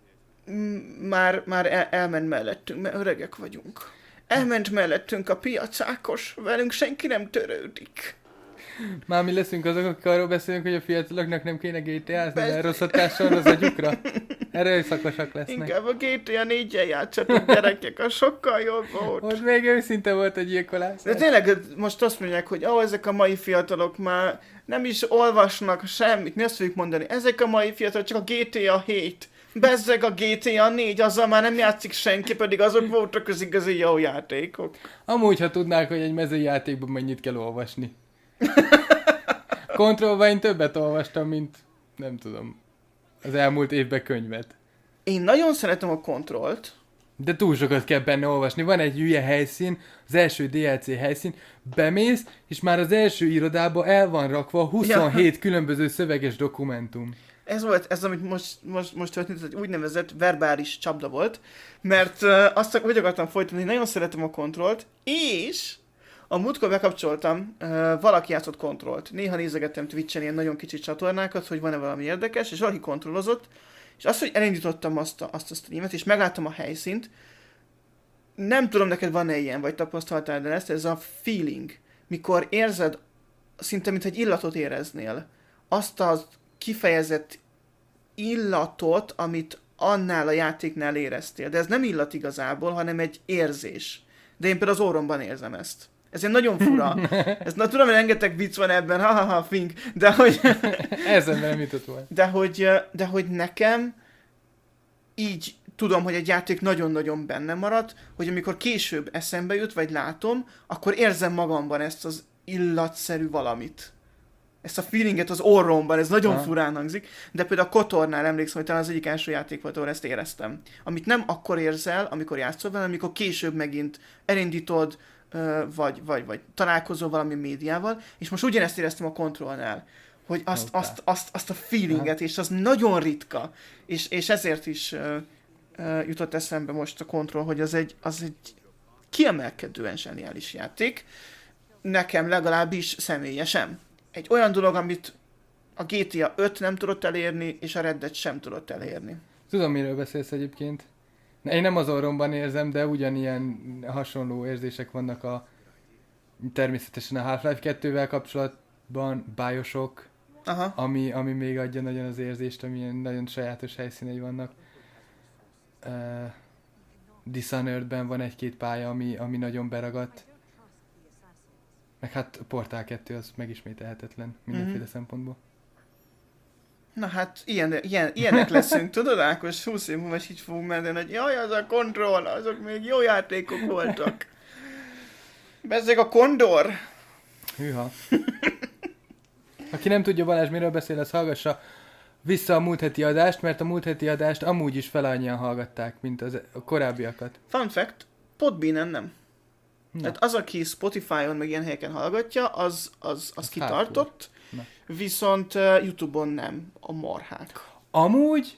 m- már, már el, elment mellettünk, mert öregek vagyunk. Elment mellettünk a piacákos, velünk senki nem törődik. Már mi leszünk azok, akik arról beszélünk, hogy a fiataloknak nem kéne gé té á-zni, Persze. mert rossz hatással az agyukra. Erőszakosak lesznek. Inkább a gé té á néggyel játszatok, gyerekek, az sokkal jobb volt. Ott még őszinte volt a gyilkolás. De tényleg most azt mondják, hogy ó, ezek a mai fiatalok már nem is olvasnak semmit. Mi azt fogjuk mondani? Ezek a mai fiatalok csak a gé té á hét. Bezzeg a gé té á négy, azzal már nem játszik senki, pedig azok voltak az igazi jó játékok. Amúgy, ha tudnák, hogy egy mezői játékban mennyit kell olvasni. Kontrollban én többet olvastam, mint nem tudom, az elmúlt évben könyvet. Én nagyon szeretem a kontrollt. De túl sokat kell benne olvasni. Van egy hülye helyszín, az első dé el cé helyszín, bemész, és már az első irodába el van rakva huszonhét ja. különböző szöveges dokumentum. Ez volt, ez amit most, most, most történt, ez egy úgynevezett verbális csapda volt, mert uh, azt úgy akartam folytatni, hogy nagyon szeretem a kontrollt, és a múltkor bekapcsoltam, uh, valaki játszott kontrollt. Néha nézegettem Twitch-en ilyen nagyon kicsi csatornákat, hogy van-e valami érdekes, és valaki kontrollozott, és azt, hogy elindítottam azt a, azt a streamet, és megláttam a helyszínt, nem tudom, neked van-e ilyen, vagy tapasztaltál, de ezt, ez a feeling, mikor érzed, szinte mint egy illatot éreznél, azt az kifejezett illatot, amit annál a játéknál éreztél. De ez nem illat igazából, hanem egy érzés. De én például az orromban érzem ezt. Ez ilyen nagyon fura. Ez, na, tudom, hogy rengeteg vicc van ebben, ha-ha-ha, fink, de hogy... Ezen nem jutott volna. De hogy, de hogy nekem így tudom, hogy egy játék nagyon-nagyon benne maradt, hogy amikor később eszembe jut, vagy látom, akkor érzem magamban ezt az illatszerű valamit. Ezt a feelinget az orromban, ez nagyon ha. furán hangzik, de például a Kotornál emlékszem, hogy talán az egyik első játék volt, ahol ezt éreztem. Amit nem akkor érzel, amikor játszol vele, amikor később megint elindítod, vagy, vagy, vagy találkozol valami médiával, és most ugyanezt éreztem a Controlnál, hogy azt, Okay. azt, azt, azt a feelinget, és az nagyon ritka, és, és ezért is uh, uh, jutott eszembe most a Control, hogy az egy, az egy kiemelkedően zseniális játék, nekem legalábbis személyesen. Egy olyan dolog, amit a gé té á öt nem tudott elérni, és a Red Dead sem tudott elérni. Tudom, miről beszélsz egyébként. Én nem az orromban érzem, de ugyanilyen hasonló érzések vannak a természetesen a Half-Life kettővel kapcsolatban, Bioshock, Aha. ami, ami még adja nagyon az érzést, amilyen nagyon sajátos helyszínei vannak. Uh, Dishonoredben van egy-két pálya, ami, ami nagyon beragadt. Meg hát a Portál kettő az megismételhetetlen mindenféle Mhm. szempontból. Na hát, ilyen, ilyen, ilyenek leszünk, tudod Ákos? húsz év múlva is így fogunk menni, hogy jaj, az a Control, azok még jó játékok voltak. Bezzeg a Condor. Hűha. Aki nem tudja, Balázs miről beszél, az hallgassa vissza a múlt heti adást, mert a múlt heti adást amúgy is fel annyian hallgatták, mint az, a korábbiakat. Fun fact, Podbeanen nem. Na. Tehát az, aki Spotify-on meg ilyen helyeken hallgatja, az, az, az Az kitartott, Na. viszont uh, YouTube-on nem, a marhák. Amúgy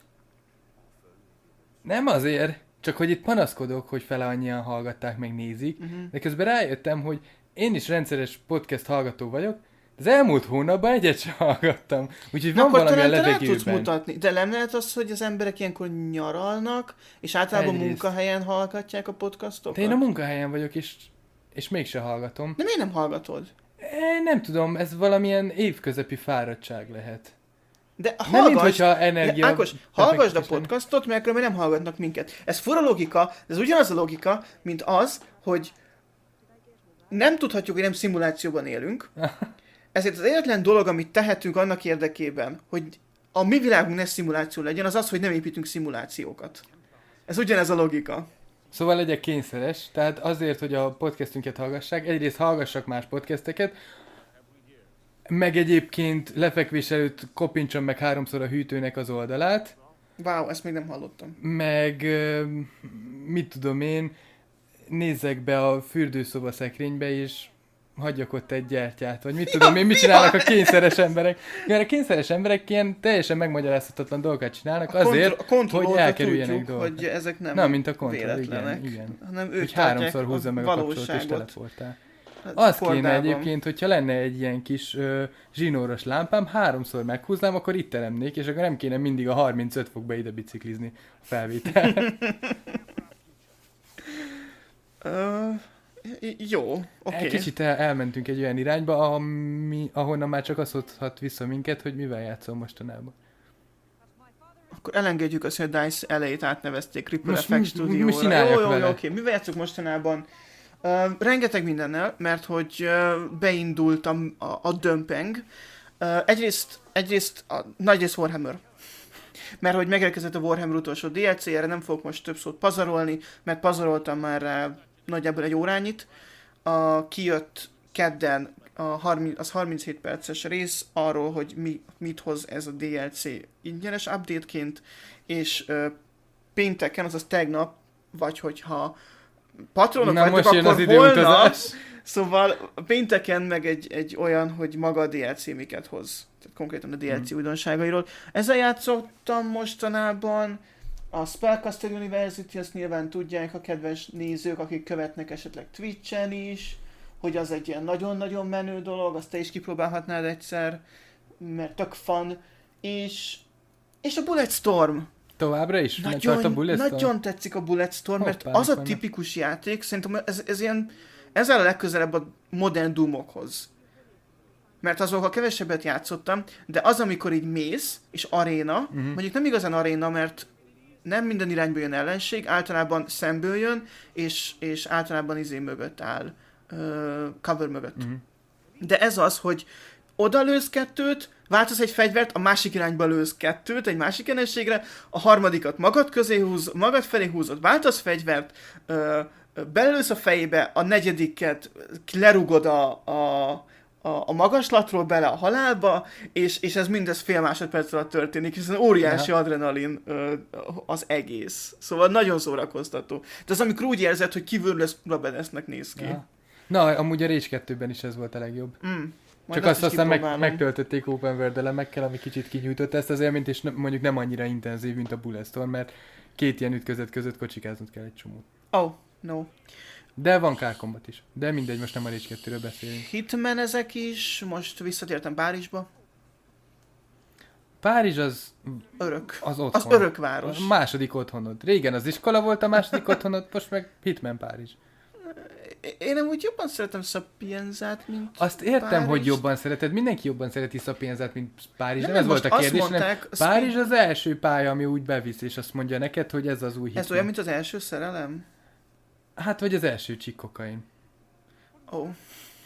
nem azért, csak hogy itt panaszkodok, hogy fele annyian hallgatták, meg nézik, Uh-huh. de közben rájöttem, hogy én is rendszeres podcast hallgató vagyok, de az elmúlt hónapban egyet sem hallgattam. Úgyhogy Na van akkor valami a talán te rá tudsz levegőben. mutatni. De nem lehet az, hogy az emberek ilyenkor nyaralnak, és általában Egyrészt. munkahelyen hallgatják a podcastokat? De én a munkahelyen vagyok, és, és mégse hallgatom. De miért nem hallgatod? Én nem tudom, ez valamilyen évközepi fáradtság lehet. De Nem, mint hallgass, hogyha energia... de Ákos, hallgassd a befektetés lenne. podcastot, mert akkor nem hallgatnak minket. Ez fura logika, de ez ugyanaz a logika, mint az, hogy nem tudhatjuk, hogy nem szimulációban élünk, ezért az egyetlen dolog, amit tehetünk annak érdekében, hogy a mi világunk ne szimuláció legyen, az az, hogy nem építünk szimulációkat. Ez ugyanez a logika. Szóval legyek kényszeres, tehát azért, hogy a podcastünket hallgassák, egyrészt hallgassak más podcasteket, meg egyébként lefekvés előtt kopintson meg háromszor a hűtőnek az oldalát, Wow, ezt még nem hallottam. meg ö, mit tudom én, nézzek be a fürdőszoba szekrénybe, és hagyjak ott egy gyertyát, vagy mit tudom én, mit csinálnak a kényszeres emberek. Mert a kényszeres emberek ilyen teljesen megmagyarázhatatlan dolgokat csinálnak A azért, kontro- a kontrollóta hogy elkerüljenek tudjuk, dolgok. hogy ezek nem Na, mint a kontroll, véletlenek, igen, igen. hanem ők Hogy tartják háromszor húzza meg a kapcsolót és valóságot. teleportál. Hát Az kéne kordában. egyébként, hogyha lenne egy ilyen kis ö, zsinóros lámpám, háromszor meghúznám, akkor itt teremnék, és akkor nem kéne mindig a harmincöt fokba ide biciklizni a felvétel. Ö, jó, oké. Okay. Egy kicsit el, elmentünk egy olyan irányba, ami, ahonnan már csak az hozhat vissza minket, hogy mivel játszol mostanában. Akkor elengedjük azt, hogy a DICE elejét átnevezték Ripple Most Effect mi- Studio-ra. mi csinálják Jó, jó, vele? jó, oké. Mivel játszunk mostanában? Uh, rengeteg mindennel, mert hogy uh, beindult a, a, a dömpeng. Uh, egyrészt, egyrészt a nagyrészt Warhammer. Mert hogy megérkezett a Warhammer utolsó dé el cé, erre nem fogok most több szót pazarolni, mert pazaroltam már rá nagyjából egy órányit. A, kijött kedden a harminc, az harminchét perces rész arról, hogy mi, mit hoz ez a dé el cé ingyenes update-ként, és ö, pénteken, azaz tegnap, vagy hogyha patronok Na, vagytok, most jön akkor az holnap, időutazás. szóval pénteken meg egy, egy olyan, hogy maga a dé el cé miket hoz. Tehát konkrétan a dé el cé Mhm. újdonságairól. Ezzel játszottam mostanában. A Spellcaster University, azt nyilván tudják a kedves nézők, akik követnek esetleg Twitchen is, hogy az egy ilyen nagyon-nagyon menő dolog, azt te is kipróbálhatnád egyszer, mert tök fun. És, és a Bulletstorm. Továbbra is? Nagyon, a Nagyon, Bulletstorm? nagyon tetszik a Bulletstorm, mert Hoppá, az a vannak. tipikus játék, szerintem ez, ez ilyen, ez áll a legközelebb a modern Doomokhoz. Mert azokkal kevesebbet játszottam, de az, amikor így mész, és aréna, Mhm. mondjuk nem igazán aréna, mert nem minden irányból jön ellenség, általában szemből jön, és, és általában izé mögött áll, uh, cover mögött. Mhm. De ez az, hogy oda lősz kettőt, váltasz egy fegyvert, a másik irányba lősz kettőt, egy másik ellenségre, a harmadikat magad közé húz, magad felé húzod, váltasz fegyvert, ö, ö, belősz a fejébe, a negyediket lerugod a, a, a, a magaslatról bele a halálba, és, és ez mindez fél másodperc alatt történik, hiszen óriási Aha. adrenalin ö, az egész. Szóval nagyon szórakoztató. De az, amikor úgy érzed, hogy kívülről ez Rabedesznek néz ki. Ja. Na, amúgy a Rage kettőben is ez volt a legjobb. Mm. Majd Csak azt is aztán meg, kipróbálom. megtöltötték open world elemekkel, ami kicsit kinyújtott ezt az élményt, és ne, mondjuk nem annyira intenzív, mint a Bulletstorm, mert két ilyen ütközet között kocsikáznod kell egy csomót. Oh, no. De van car combat is. De mindegy, most nem a Rage kettőről beszélünk. Hitman ezek is, most visszatértem Párizsba. Párizs az, Örök. az Az otthon. örök város. A második otthonod. Régen az iskola volt a második otthonod, most meg Hitman Párizs. Én nem úgy jobban szeretem Sapienzát, mint Azt értem, Párizst. hogy jobban szereted. Mindenki jobban szereti Sapienzát, mint Párizs. Nem, Nem, ez nem, volt a most kérdés, azt hanem mondták, a Párizs az első pálya, ami úgy bevisz, és azt mondja neked, hogy ez az új hit. Ez olyan, mint az első szerelem? Hát, vagy az első csikokain. Ó. Oh.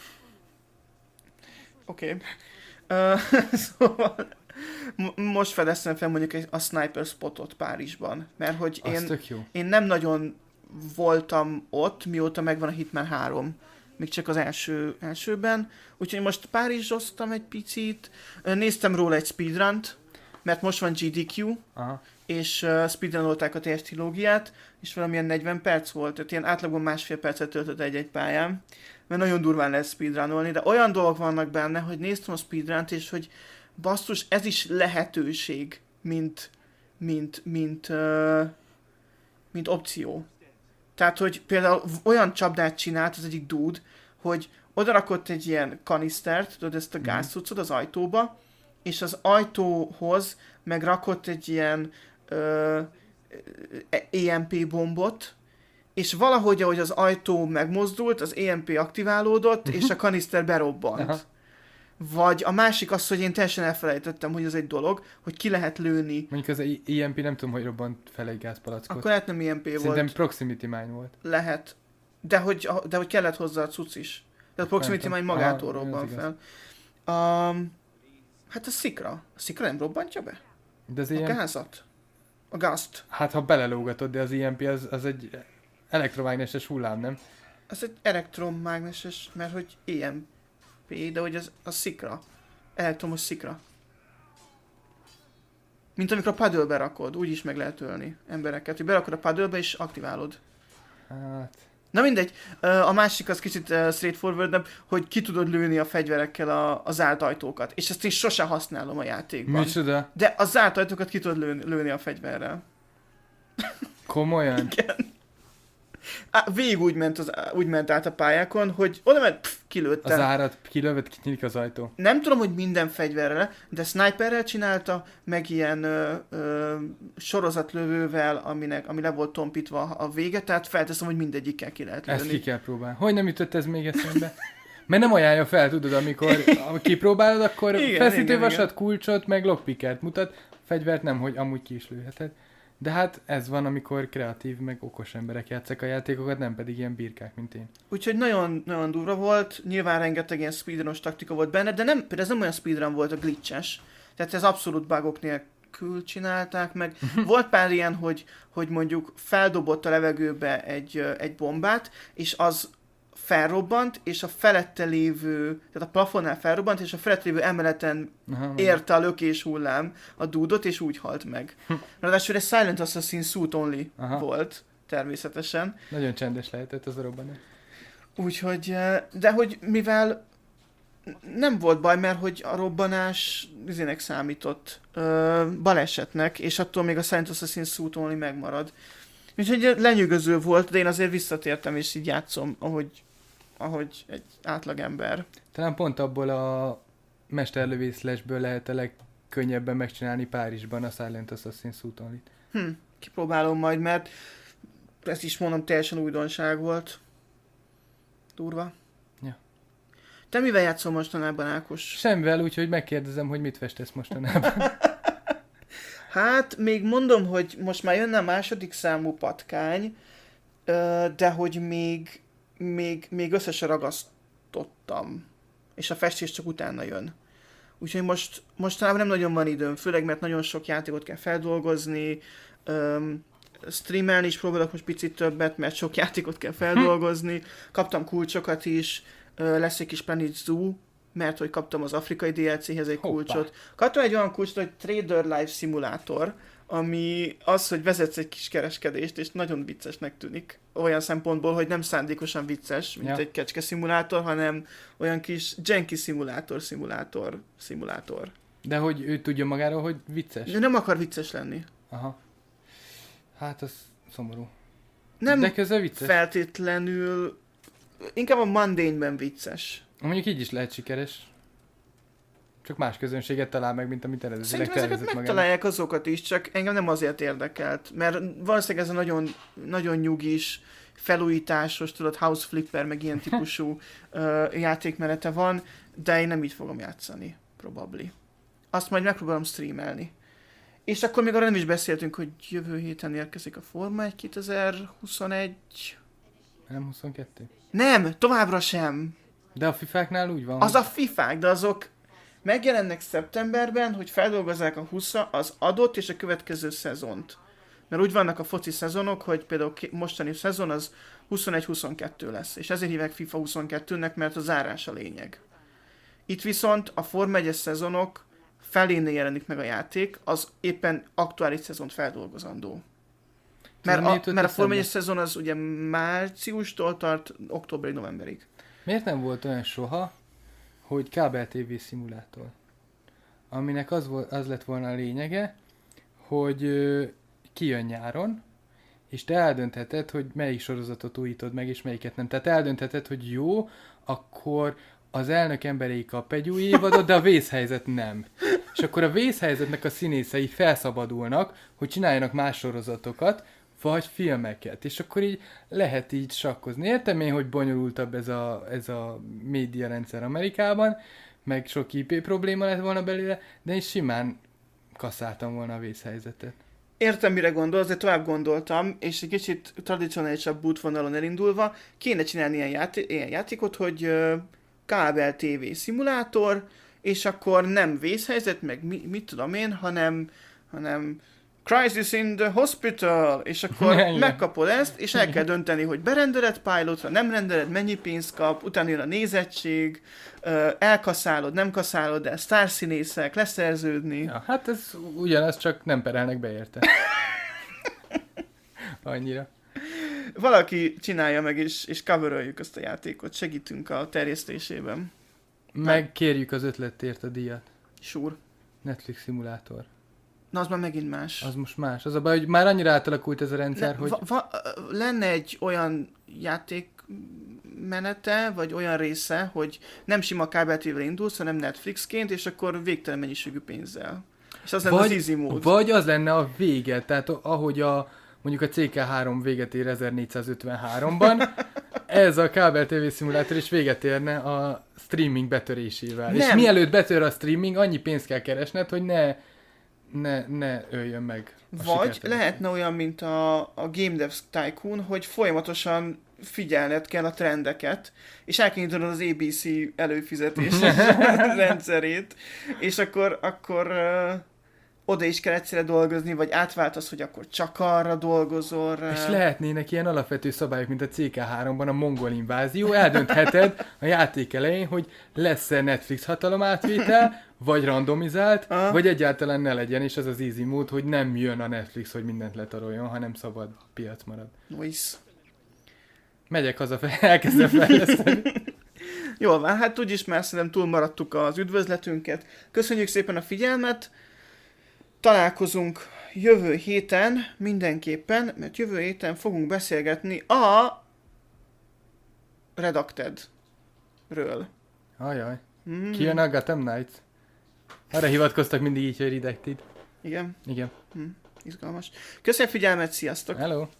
Oké. Okay. Uh, szóval m- most fedeztem fel mondjuk egy, a Sniper Spotot Párizsban, mert hogy Az én, tök jó. én nem nagyon voltam ott, mióta megvan a Hitman három. Még csak az első, elsőben. Úgyhogy most Párizsoztam egy picit. Néztem róla egy speedrunt, mert most van gé dé kú, Aha. és uh, speedrunolták a teljes trilógiát, és valamilyen negyven perc volt, tehát ilyen átlagban másfél percet töltött egy-egy pályán, mert nagyon durván lehet speedrunolni, de olyan dolgok vannak benne, hogy néztem a speedrunt, és hogy basszus, ez is lehetőség, mint, mint, mint, uh, mint opció. Tehát, hogy például olyan csapdát csinált az egyik dude, hogy oda rakott egy ilyen kanisztert, tudod, ezt a gázcuccot az ajtóba, és az ajtóhoz meg rakott egy ilyen ö, é em pé bombot, és valahogy, ahogy az ajtó megmozdult, az é em pé aktiválódott, uh-huh. és a kaniszter berobbant. Aha. Vagy a másik az, hogy én teljesen elfelejtettem, hogy ez egy dolog, hogy ki lehet lőni. Mondjuk az é em pé nem tudom, hogy robbant fel egy gázpalackot. Akkor lehet nem é em pé volt. Szerintem proximity mine volt. Lehet. De hogy, de hogy kellett hozzá a cucc is. De a proximity mine magától Aha, robban fel. Um, hát a szikra. A szikra nem robbantja be? De az a ilyen... gázat. A gázt. Hát ha belelógatod, de az é em pé az, az egy elektromágneses hullám, nem? Az egy elektromágneses, mert hogy é em pé, de hogy az a szikra. Elektromos szikra. Mint amikor a paddle-be rakod, úgy is meg lehet ölni embereket. Hogy berakod a paddle-be és aktiválod. Hát... Na mindegy, a másik az kicsit straightforward, hogy ki tudod lőni a fegyverekkel a, a zárt ajtókat. És ezt én sosem használom a játékban. Micsoda? De a zárt ajtókat ki tudod lőni, lőni a fegyverrel. Komolyan? Igen. Á, végig úgy ment, az, úgy ment át a pályákon, hogy oda ment, pff, kilőtte. Az árat kilővet, kinyílik az ajtó. Nem tudom, hogy minden fegyverrel, de sniperrel csinálta, meg ilyen ö, ö, sorozatlövővel, aminek, ami le volt tompítva a vége, tehát felteszem, hogy mindegyikkel ki lehet lőni. Ezt ki kell próbálni. Hogy nem ütött ez még eszembe? Mert nem ajánlja fel, tudod, amikor kipróbálod, akkor feszítővasat, kulcsot, meg lockpickert mutat, fegyvert nem, hogy amúgy ki is lőheted. De hát ez van, amikor kreatív, meg okos emberek játszák a játékokat, nem pedig ilyen birkák, mint én. Úgyhogy nagyon, nagyon durva volt, nyilván rengeteg ilyen speedrunos taktika volt benne, de nem, például ez nem olyan speedrun volt a glitches, tehát ez abszolút bugok nélkül csinálták meg. Volt pár ilyen, hogy, hogy mondjuk feldobott a levegőbe egy, egy bombát, és az felrobbant, és a felette lévő, tehát a plafonnál felrobbant, és a felette lévő emeleten aha, érte a lökés hullám a dúdot, és úgy halt meg. Ráadásul egy Silent Assassin Suit Only aha. volt, természetesen. Nagyon csendes lehetett az a robbanás. Úgyhogy, de hogy mivel nem volt baj, mert hogy a robbanás izének számított, ö, balesetnek, és attól még a Silent Assassin Suit Only megmarad. Úgyhogy lenyűgöző volt, de én azért visszatértem, és így játszom, ahogy ahogy egy átlagember. Talán pont abból a mesterlövészlesből lehet a legkönnyebben megcsinálni Párizsban a Silent Assassin Suit Only-t. Hm, kipróbálom majd, mert ezt is mondom, teljesen újdonság volt. Durva. Ja. Te mivel játszol mostanában, Ákos? Semmivel, úgyhogy megkérdezem, hogy mit festesz mostanában. Hát, még mondom, hogy most már jönne a második számú patkány, de hogy még Még, még össze se ragasztottam, és a festés csak utána jön. Úgyhogy most, mostanában nem nagyon van időm, főleg mert nagyon sok játékot kell feldolgozni, um, streamelni is próbálok most picit többet, mert sok játékot kell feldolgozni, kaptam kulcsokat is, uh, lesz egy kis Planet Zoo, mert hogy kaptam az afrikai dé el céhez egy Hoppá. kulcsot. Kaptam egy olyan kulcsot, hogy Trader Life Simulator, ami az, hogy vezetsz egy kis kereskedést, és nagyon viccesnek tűnik. Olyan szempontból, hogy nem szándékosan vicces, mint ja. egy kecske szimulátor, hanem olyan kis Genki szimulátor, szimulátor, szimulátor. De hogy ő tudja magáról, hogy vicces? De nem akar vicces lenni. Aha. Hát az szomorú. Nem De közben vicces. feltétlenül, inkább a mundane-ben vicces. Mondjuk így is lehet sikeres. Csak más közönséget talál meg, mint amit eredetileg tervezett magának. Szerintem ezeket megtalálják azokat is, csak engem nem azért érdekelt, mert valószínűleg ez a nagyon, nagyon nyugis, felújításos, tudod, house flipper, meg ilyen típusú uh, játékmenete van, de én nem így fogom játszani, probably. Azt majd megpróbálom streamelni. És akkor még arra nem is beszéltünk, hogy jövő héten érkezik a Forma egy kétezer-huszonegy. Nem huszonkettő? Nem, továbbra sem. De a fifáknál úgy van. Az a fifák, de azok megjelennek szeptemberben, hogy feldolgozzák a húsz az adott és a következő szezont. Mert úgy vannak a foci szezonok, hogy például mostani szezon az huszonegy huszonkettő lesz, és ezért hívják FIFA huszonkettőnek, mert a zárás a lényeg. Itt viszont a Forma egyes szezonok felénél jelenik meg a játék, az éppen aktuális szezont feldolgozandó. Mert a, mert a Forma egyes szezon az ugye márciustól tart októberig-novemberig. Miért nem volt olyan soha, hogy kábel té vé szimulátor? Aminek az, volt, az lett volna a lényege, hogy ö, kijön nyáron, és te eldöntheted, hogy melyik sorozatot újítod meg, és melyiket nem. Tehát eldöntheted, hogy jó, akkor az elnök emberei kap egy új évadot, de a vészhelyzet nem. És akkor a vészhelyzetnek a színészei felszabadulnak, hogy csináljanak más sorozatokat, vagy filmeket. És akkor így lehet így sakkozni. Értem én, hogy bonyolultabb ez a, ez a média rendszer Amerikában, meg sok í pé probléma lett volna belőle, de én simán kaszáltam volna a vészhelyzetet. Értem, mire gondolsz, de tovább gondoltam, és egy kicsit tradicionálisabb útvonalon elindulva, kéne csinálni ilyen, játé- ilyen játékot, hogy uh, kábel té vé szimulátor, és akkor nem vészhelyzet, meg mi, mit tudom én, hanem, hanem Crisis in the Hospital, és akkor megkapod ezt, és el kell dönteni, hogy berendeled pilotra, nem rendeled, mennyi pénzt kap, utána jön a nézettség, elkaszálod, nem kaszálod, de sztárszínészek, leszerződni. Ja, hát ez ugyanaz, csak nem perelnek be érte. Annyira. Valaki csinálja meg, és, és coveröljük azt a játékot, segítünk a terjesztésében. Megkérjük az ötletért a díjat. Sure. Netflix szimulátor. Na, az már megint más. Az most más. Az a baj, hogy már annyira átalakult ez a rendszer, Le, hogy... Va, va, lenne egy olyan játék menete, vagy olyan része, hogy nem sima kábeltével indulsz, hanem Netflixként, és akkor végtelen mennyiségű pénzzel. És az lenne vagy, az easy mód. Vagy az lenne a vége, tehát ahogy a mondjuk a cé ká három véget ér ezernégyszázötvenháromban, ez a kábel té vé szimulátor is véget érne a streaming betörésével. Nem. És mielőtt betör a streaming, annyi pénzt kell keresned, hogy ne, ne, ne öljön meg. Vagy lehetne olyan, mint a, a Game Dev Tycoon, hogy folyamatosan figyelned kell a trendeket, és el kell indulnod az á bé cé előfizetés rendszerét, és akkor, akkor uh, oda is kell egyszerre dolgozni, vagy átváltasz, hogy akkor csak arra dolgozol. Uh... És lehetnének ilyen alapvető szabályok, mint a cé ká háromban a mongol invázió, eldöntheted a játék elején, hogy lesz-e Netflix hatalomátvétel, vagy randomizált, uh. vagy egyáltalán ne legyen, és az az easy mód, hogy nem jön a Netflix, hogy mindent letaroljon, hanem szabad piac marad. Nice. Megyek haza, elkezdem fejleszteni. Jól van, hát úgyis már szerintem túlmaradtuk az üdvözletünket. Köszönjük szépen a figyelmet, találkozunk jövő héten mindenképpen, mert jövő héten fogunk beszélgetni a Redacted-ről. Ajaj. Mm. Ki jön a Gotham Knights? Arra hivatkoztak mindig így, hogy Redacted. Igen? Igen. Mm. Izgalmas. Köszönjük a figyelmet, sziasztok! Hello!